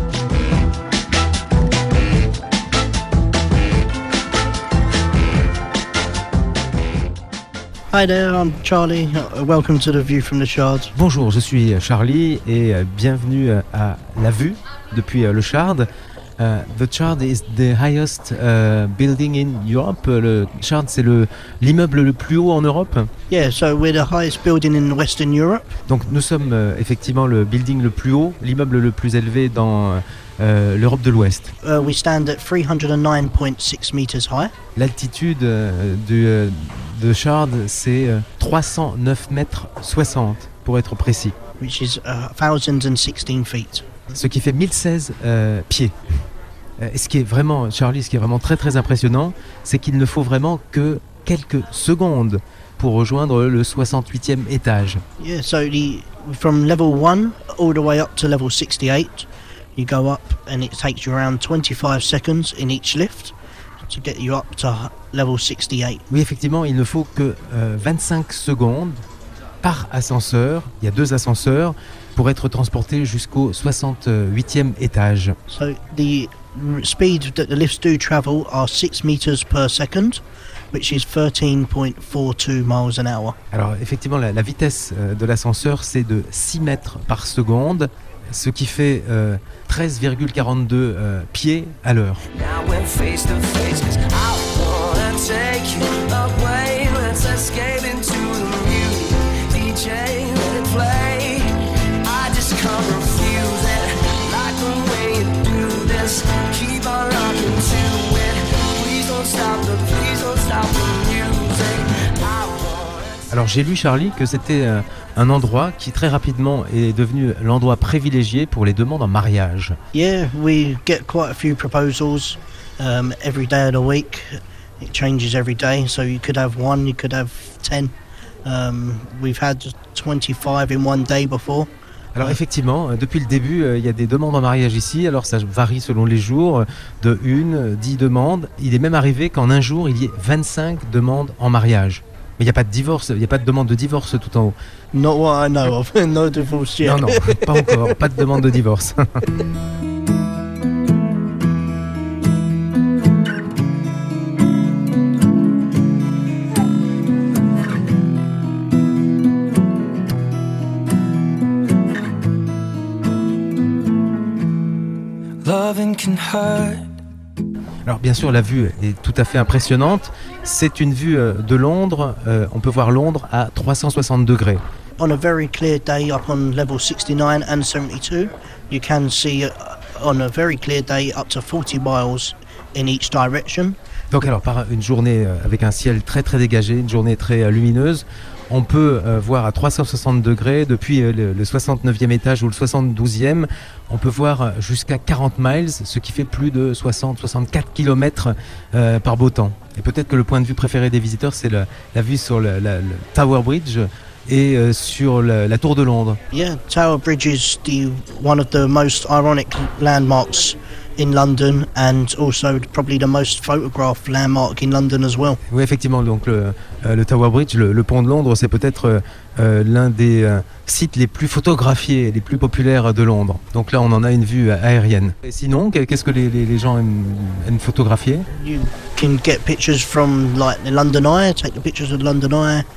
Hi there, I'm Charlie. Welcome to the view from the Shard. Bonjour, je suis Charlie et bienvenue à la vue depuis le Shard. The Shard is the highest building in Europe. Le Shard, c'est l'immeuble le plus haut en Europe. Yeah, so we're the highest building in Western Europe. Donc nous sommes effectivement le building le plus haut, l'immeuble le plus élevé dans l'Europe de l'Ouest. We stand at 309.6 meters high. L'altitude de Shard, c'est 309 mètres 60 pour être précis. Which is 1,016 feet. Ce qui fait 1016 pieds. Ce qui est vraiment, Charlie, ce qui est vraiment très très impressionnant, c'est qu'il ne faut vraiment que quelques secondes pour rejoindre le 68e étage. Yeah, so from level 1 all the way up to level 68, you go up and it takes you around 25 seconds in each lift to get you up to level 68. Oui, effectivement, il ne faut que 25 secondes par ascenseur. Il y a 2 ascenseurs pour être transporté jusqu'au 68e étage. So the speed that the lifts do travel are 6 meters per second, which is 13.42 miles an hour. Alors effectivement, la vitesse de l'ascenseur, c'est de 6 mètres par seconde, ce qui fait 13,42 pieds à l'heure. Alors j'ai lu, Charlie, que c'était un endroit qui très rapidement est devenu l'endroit privilégié pour les demandes en mariage. Yeah, we get quite a few proposals every day of the week. It changes every day, so you could have 1, you could have 10. We've had 25 in one day before. Alors effectivement, depuis le début, il y a des demandes en mariage ici, alors ça varie selon les jours, de 10 demandes. Il est même arrivé qu'en un jour, il y ait 25 demandes en mariage. Mais il n'y a pas de divorce, il n'y a pas de demande de divorce tout en haut. Not what I know of, no divorce yet. Non, pas encore, pas de demande de divorce. Loving can hurt. Alors bien sûr, la vue est tout à fait impressionnante. C'est une vue de Londres. On peut voir Londres à 360 degrés. On a very clear day up on level 69 and 72, you can see on a very clear day up to 40 miles in each direction. Donc alors par une journée avec un ciel très très dégagé, une journée très lumineuse, on peut voir à 360 degrés depuis le 69e étage ou le 72e, on peut voir jusqu'à 40 miles, ce qui fait plus de 60-64 km par beau temps. Et peut-être que le point de vue préféré des visiteurs, c'est la vue sur le Tower Bridge et sur la Tour de Londres. Yeah, Tower Bridge is one of the most ironic landmarks in London and also probably the most photographed landmark in London as well. Oui, effectivement, donc le Tower Bridge, le pont de Londres, c'est peut-être l'un des sites les plus photographiés, les plus populaires de Londres. Donc là, on en a une vue aérienne. Et sinon, qu'est-ce que les gens aiment photographier? You can get pictures from like the London Eye, take the pictures of the London Eye.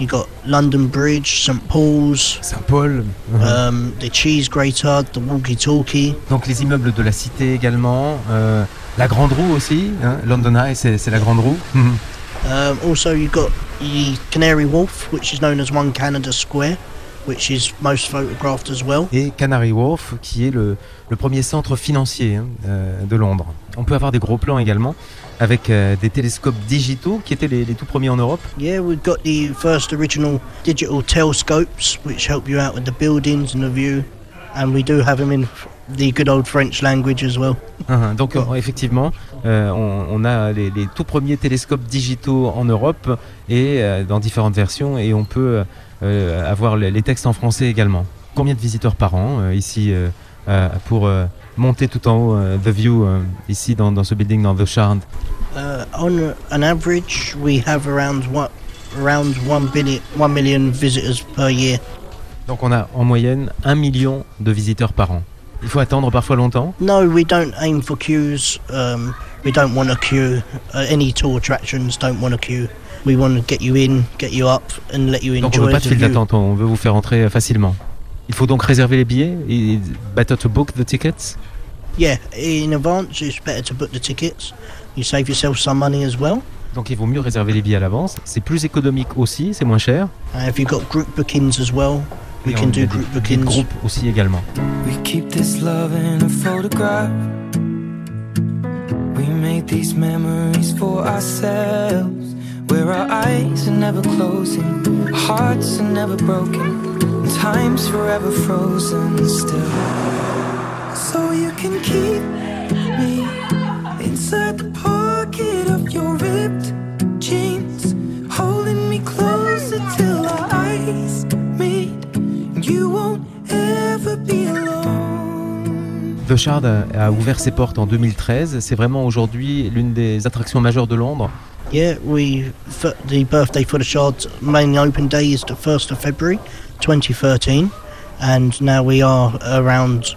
You got London Bridge, St Paul's, Saint-Paul, the Cheese Grater, the Walkie Talkie. donc les immeubles de la cité également, la Grande Roue aussi, hein, London Eye c'est la Grande Roue. Also, you've got the Canary Wharf, which is known as One Canada Square, which is most photographed as well. Et Canary Wharf qui est le premier centre financier de Londres. On peut avoir des gros plans également avec des télescopes digitaux qui étaient les tout premiers en Europe. Yeah, we've got the first original digital telescopes, which help you out with the buildings and the view. And we do have them in the good old French language as well. Donc effectivement, on a les tout premiers télescopes digitaux en Europe et dans différentes versions, et on peut avoir les textes en français également. Combien de visiteurs par an ici pour monter tout en haut The View ici dans ce building dans The Shard? On an average, we have around 1 million visitors per year. Donc on a en moyenne 1 million de visiteurs par an. Il faut attendre parfois longtemps? No, we don't aim for queues. We don't want a queue. Any tour attractions don't want a queue. We want to get you in, get you up and let you enjoy. Donc on veut pas de file d'attente, on veut vous faire entrer facilement. Il faut donc réserver les billets? It's better to book the tickets? Yeah, in advance it's better to book the tickets. You save yourself some money as well. Donc il vaut mieux réserver les billets à l'avance. C'est plus économique aussi, c'est moins cher. If you've got group bookings as well, we can do group bookings. Des groupes aussi également. We keep this love in a photograph. We made these memories for ourselves, where our eyes are never closing, hearts are never broken, and time's forever frozen still. So you can keep me inside the pocket of your ripped jeans, holding me closer till our eyes meet, and you won't ever be alone. The Shard a ouvert ses portes en 2013. C'est vraiment aujourd'hui l'une des attractions majeures de Londres. Yeah, the birthday for the Shard main open day is the 1st of February 2013, and now we are around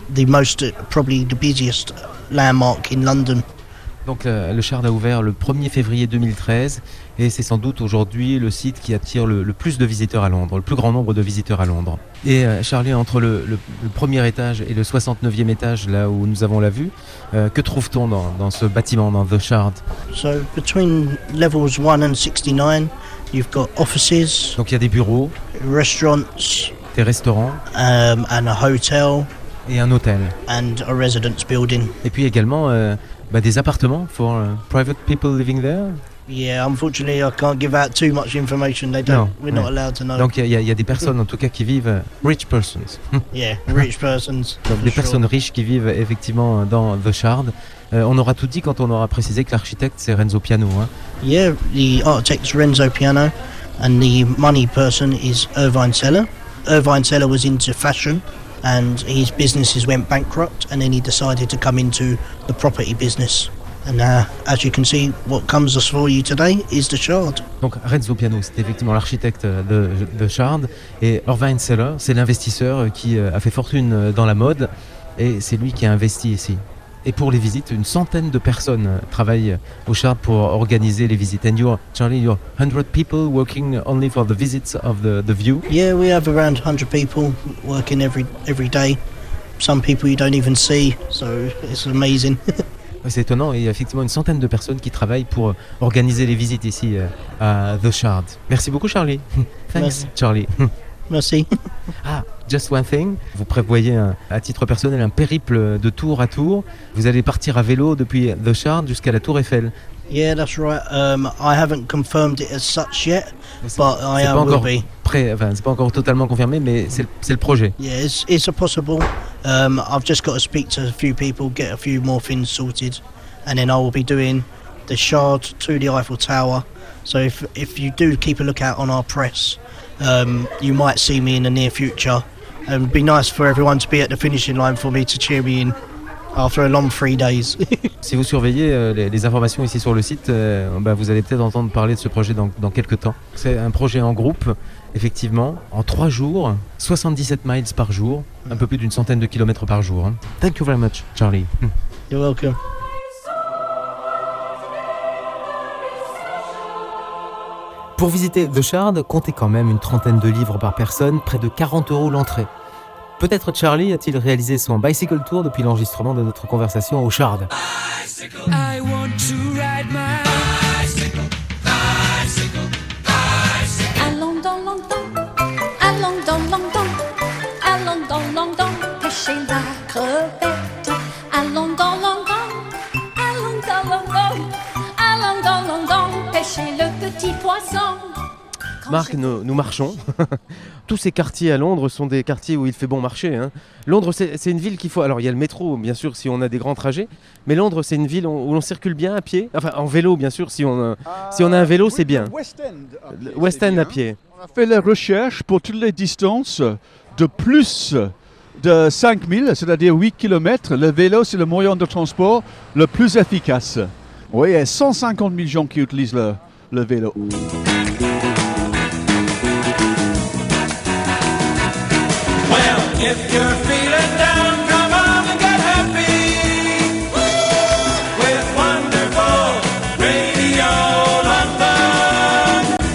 probably the busiest landmark in London. Donc le Shard a ouvert le 1er février 2013 et c'est sans doute aujourd'hui le site qui attire le plus de visiteurs à Londres, le plus grand nombre de visiteurs à Londres. Et Charlie, entre le premier étage et le 69e étage, là où nous avons la vue, que trouve-t-on dans ce bâtiment, dans The Shard? So between levels 1 and 69, you've got offices. Donc il y a des bureaux, restaurants, des restaurants, and a hotel. Et un hôtel. And a residence building. Et puis également des appartements for private people living there. Yeah, unfortunately, I can't give out too much information. We're not allowed to know. Donc il y a des personnes en tout cas qui vivent rich persons. Yeah, rich persons. Donc des personnes riches qui vivent effectivement dans The Shard. On aura tout dit quand on aura précisé que l'architecte c'est Renzo Piano. Yeah, the architect's Renzo Piano, and the money person is Irvine Seller. Irvine Seller was into fashion, and his businesses went bankrupt, and then he decided to come into the property business. And as you can see, what comes for you today is The Shard. Donc Renzo Piano, c'est effectivement l'architecte de The Shard, et Irvine Seller, c'est l'investisseur qui a fait fortune dans la mode, et c'est lui qui a investi ici. Et pour les visites, une centaine de personnes travaillent au Shard pour organiser les visites. And Charlie, 100 people working only for the visits of the View? Yeah, we have around 100 people working every day. Some people you don't even see, so it's amazing. C'est étonnant, il y a effectivement une centaine de personnes qui travaillent pour organiser les visites ici à The Shard. Merci beaucoup Charlie. Thanks Merci. Charlie. Merci. Just one thing, vous prévoyez à titre personnel un périple de tour à tour. Vous allez partir à vélo depuis The Shard jusqu'à la Tour Eiffel. Yeah, that's right. I haven't confirmed it as such yet, but I will be. C'est pas encore totalement confirmé, mais c'est le projet. Yeah, it's a possible. I've just got to speak to a few people, get a few more things sorted, and then I will be doing the Shard to the Eiffel Tower. So if you do keep a lookout on our press, you might see me in the near future. It would be nice for everyone to be at the finishing line for me to cheer me in after a long 3 days. Si vous surveillez les informations ici sur le site, vous allez peut-être entendre parler de ce projet dans quelques temps. C'est un projet en groupe, effectivement, en 3 jours, 77 miles par jour, un peu plus d'une centaine de kilomètres par jour. Thank you very much, Charlie. You're welcome. Pour visiter The Shard, comptez quand même une trentaine de livres par personne, près de 40 € l'entrée. Peut-être Charlie a-t-il réalisé son bicycle tour depuis l'enregistrement de notre conversation au Shard. I want to ride my bicycle, bicycle, bicycle. Allons dans London, allons dans London, allons dans London, pêcher la crevette. Allons dans London, allons dans London, allons dans London, pêcher le petit poisson. Marc, nous marchons. Tous ces quartiers à Londres sont des quartiers où il fait bon marcher. Hein. Londres, c'est une ville qu'il faut... Alors, il y a le métro, bien sûr, si on a des grands trajets. Mais Londres, c'est une ville où l'on circule bien à pied. Enfin, en vélo, bien sûr. Si on a un vélo, c'est bien. West End à pied. On a fait les recherches pour toutes les distances de plus de 5000, c'est-à-dire 8 km. Le vélo, c'est le moyen de transport le plus efficace. Oui, il y a 150 000 gens qui utilisent le vélo. If you're feeling down, come on and get happy with wonderful Radio London.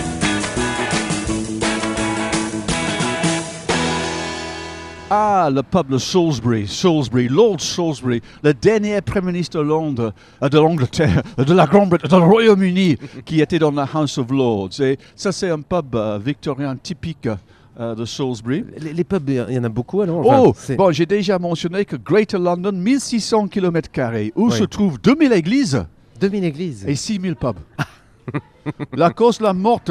Ah, le pub de Salisbury, Lord Salisbury, le dernier Premier ministre de Londres, de l'Angleterre, de la Grande-Bretagne, du Royaume-Uni, qui était dans la House of Lords. Et ça, c'est un pub victorien typique de Salisbury. Les pubs, il y en a beaucoup à Londres. Bon, j'ai déjà mentionné que Greater London, 1600 km², où se trouvent 2000 églises. 2000 églises. Et 6000 pubs. La cause de la mort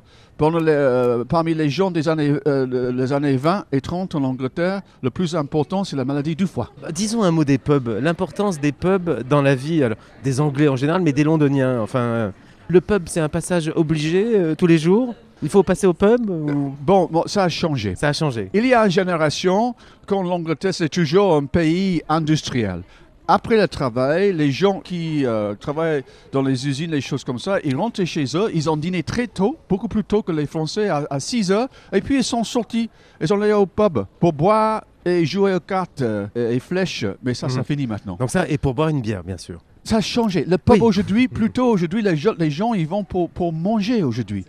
parmi les gens des années 20 et 30 en Angleterre, le plus important, c'est la maladie du foie. Disons un mot des pubs. L'importance des pubs dans la vie des Anglais en général, mais des Londoniens. Enfin, le pub, c'est un passage obligé tous les jours. Il faut passer au pub ou... Bon, ça a changé. Ça a changé. Il y a une génération, quand l'Angleterre, c'est toujours un pays industriel. Après le travail, les gens qui travaillent dans les usines, les choses comme ça, ils rentrent chez eux, ils ont dîné très tôt, beaucoup plus tôt que les Français, à 6 heures, et puis ils sont sortis. Ils sont allés au pub pour boire et jouer aux cartes et flèches, mais ça finit maintenant. Donc ça, et pour boire une bière, bien sûr. Ça a changé. Le pub aujourd'hui, les gens ils vont pour manger aujourd'hui.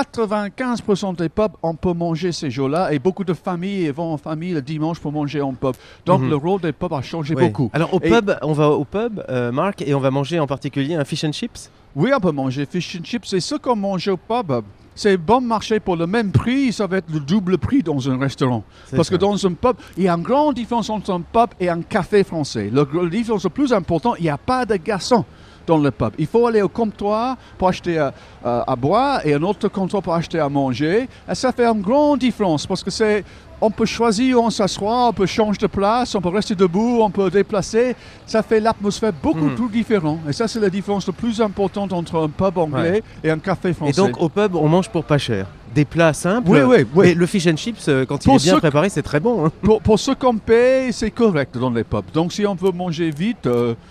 95% des pubs, on peut manger ces jours-là et beaucoup de familles vont en famille le dimanche pour manger en pub. Donc le rôle des pubs a changé beaucoup. Alors on va au pub, Marc, et on va manger en particulier un fish and chips. Oui, on peut manger fish and chips. C'est ce qu'on mange au pub. C'est bon marché pour le même prix, ça va être le double prix dans un restaurant. Parce que dans un pub, il y a une grande différence entre un pub et un café français. La différence la plus importante, il n'y a pas de garçon dans le pub. Il faut aller au comptoir pour acheter à boire et un autre comptoir pour acheter à manger. Et ça fait une grande différence parce que on peut choisir où on s'assoit, on peut changer de place, on peut rester debout, on peut déplacer. Ça fait l'atmosphère beaucoup plus différente. Et ça, c'est la différence la plus importante entre un pub anglais et un café français. Et donc, au pub, on mange pour pas cher. Des plats simples. Oui. Mais le fish and chips, quand il est bien préparé, c'est très bon. Hein. Pour ce qu'on paye, c'est correct dans les pubs. Donc, si on veut manger vite,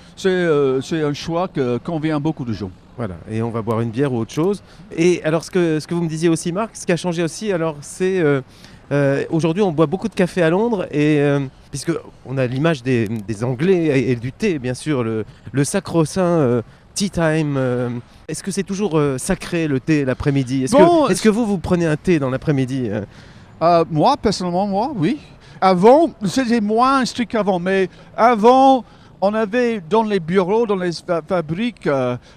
c'est un choix qui convient à beaucoup de gens. Voilà, et on va boire une bière ou autre chose. Et alors, ce que vous me disiez aussi, Marc, ce qui a changé aussi, alors, c'est... aujourd'hui, on boit beaucoup de café à Londres, et puisque on a l'image des Anglais et du thé, bien sûr, le sacro-saint tea time. Est-ce que c'est toujours sacré le thé l'après-midi ? Est-ce que vous prenez un thé dans l'après-midi ? Moi, personnellement, oui. Avant, c'était moins strict qu'avant, mais avant, on avait dans les bureaux, dans les fabriques,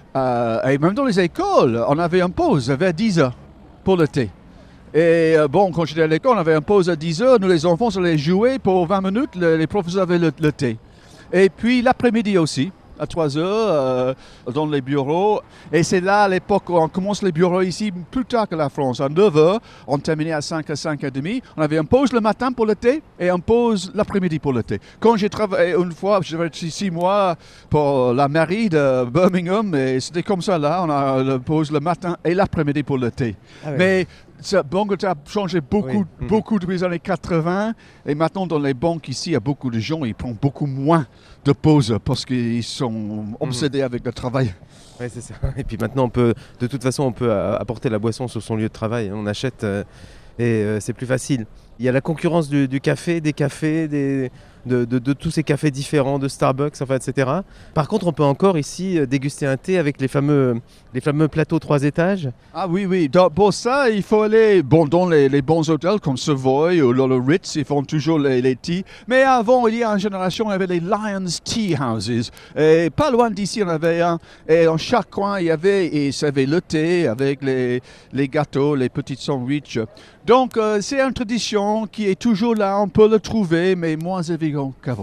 et même dans les écoles, on avait une pause vers 10 heures pour le thé. Et quand j'étais à l'école, on avait une pause à 10 heures. Nous, les enfants, on allait jouer pour 20 minutes. Les professeurs avaient le thé. Et puis l'après-midi aussi, à 3 heures, dans les bureaux. Et c'est là, à l'époque, où on commence les bureaux ici plus tard que la France. À 9 heures, on terminait à 5 à 5h30. On avait une pause le matin pour le thé et une pause l'après-midi pour le thé. Quand j'ai travaillé une fois, j'ai travaillé 6 mois pour la mairie de Birmingham. Et c'était comme ça, là. On a la pause le matin et l'après-midi pour le thé. Ah ouais. Mais l'Angleterre a changé beaucoup depuis les années 80. Et maintenant, dans les banques ici, il y a beaucoup de gens, ils prennent beaucoup moins de pauses parce qu'ils sont obsédés avec le travail. Oui, c'est ça. Et puis maintenant, de toute façon, on peut apporter la boisson sur son lieu de travail. On achète et c'est plus facile. Il y a la concurrence du café, des cafés, de tous ces cafés différents, de Starbucks, enfin, etc. Par contre, on peut encore ici déguster un thé avec les fameux plateaux 3 étages. Ah oui. Pour ça, il faut aller dans les bons hôtels comme Savoy ou le Ritz, ils font toujours les thés. Mais avant, il y a une génération, il y avait les Lions Tea Houses. Et pas loin d'ici, on avait un. Et dans chaque coin, il y avait le thé avec les gâteaux, les petits sandwichs. Donc, c'est une tradition qui est toujours là, on peut le trouver, mais moins évident qu'avant.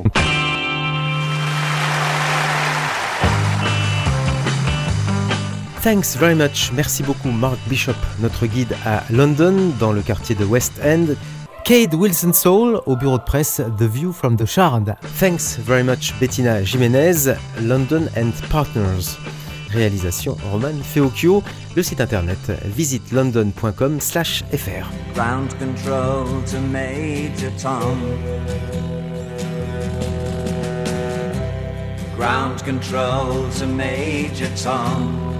Thanks very much. Merci beaucoup Mark Bishop, notre guide à London, dans le quartier de West End. Cade Wilson-Saul, au bureau de presse The View from the Shard. Thanks very much Bettina Jiménez, London and Partners. Réalisation Roman Feocchio. Le site internet visitelondon.com/fr. Ground control to Major Tom. Ground control to Major Tom.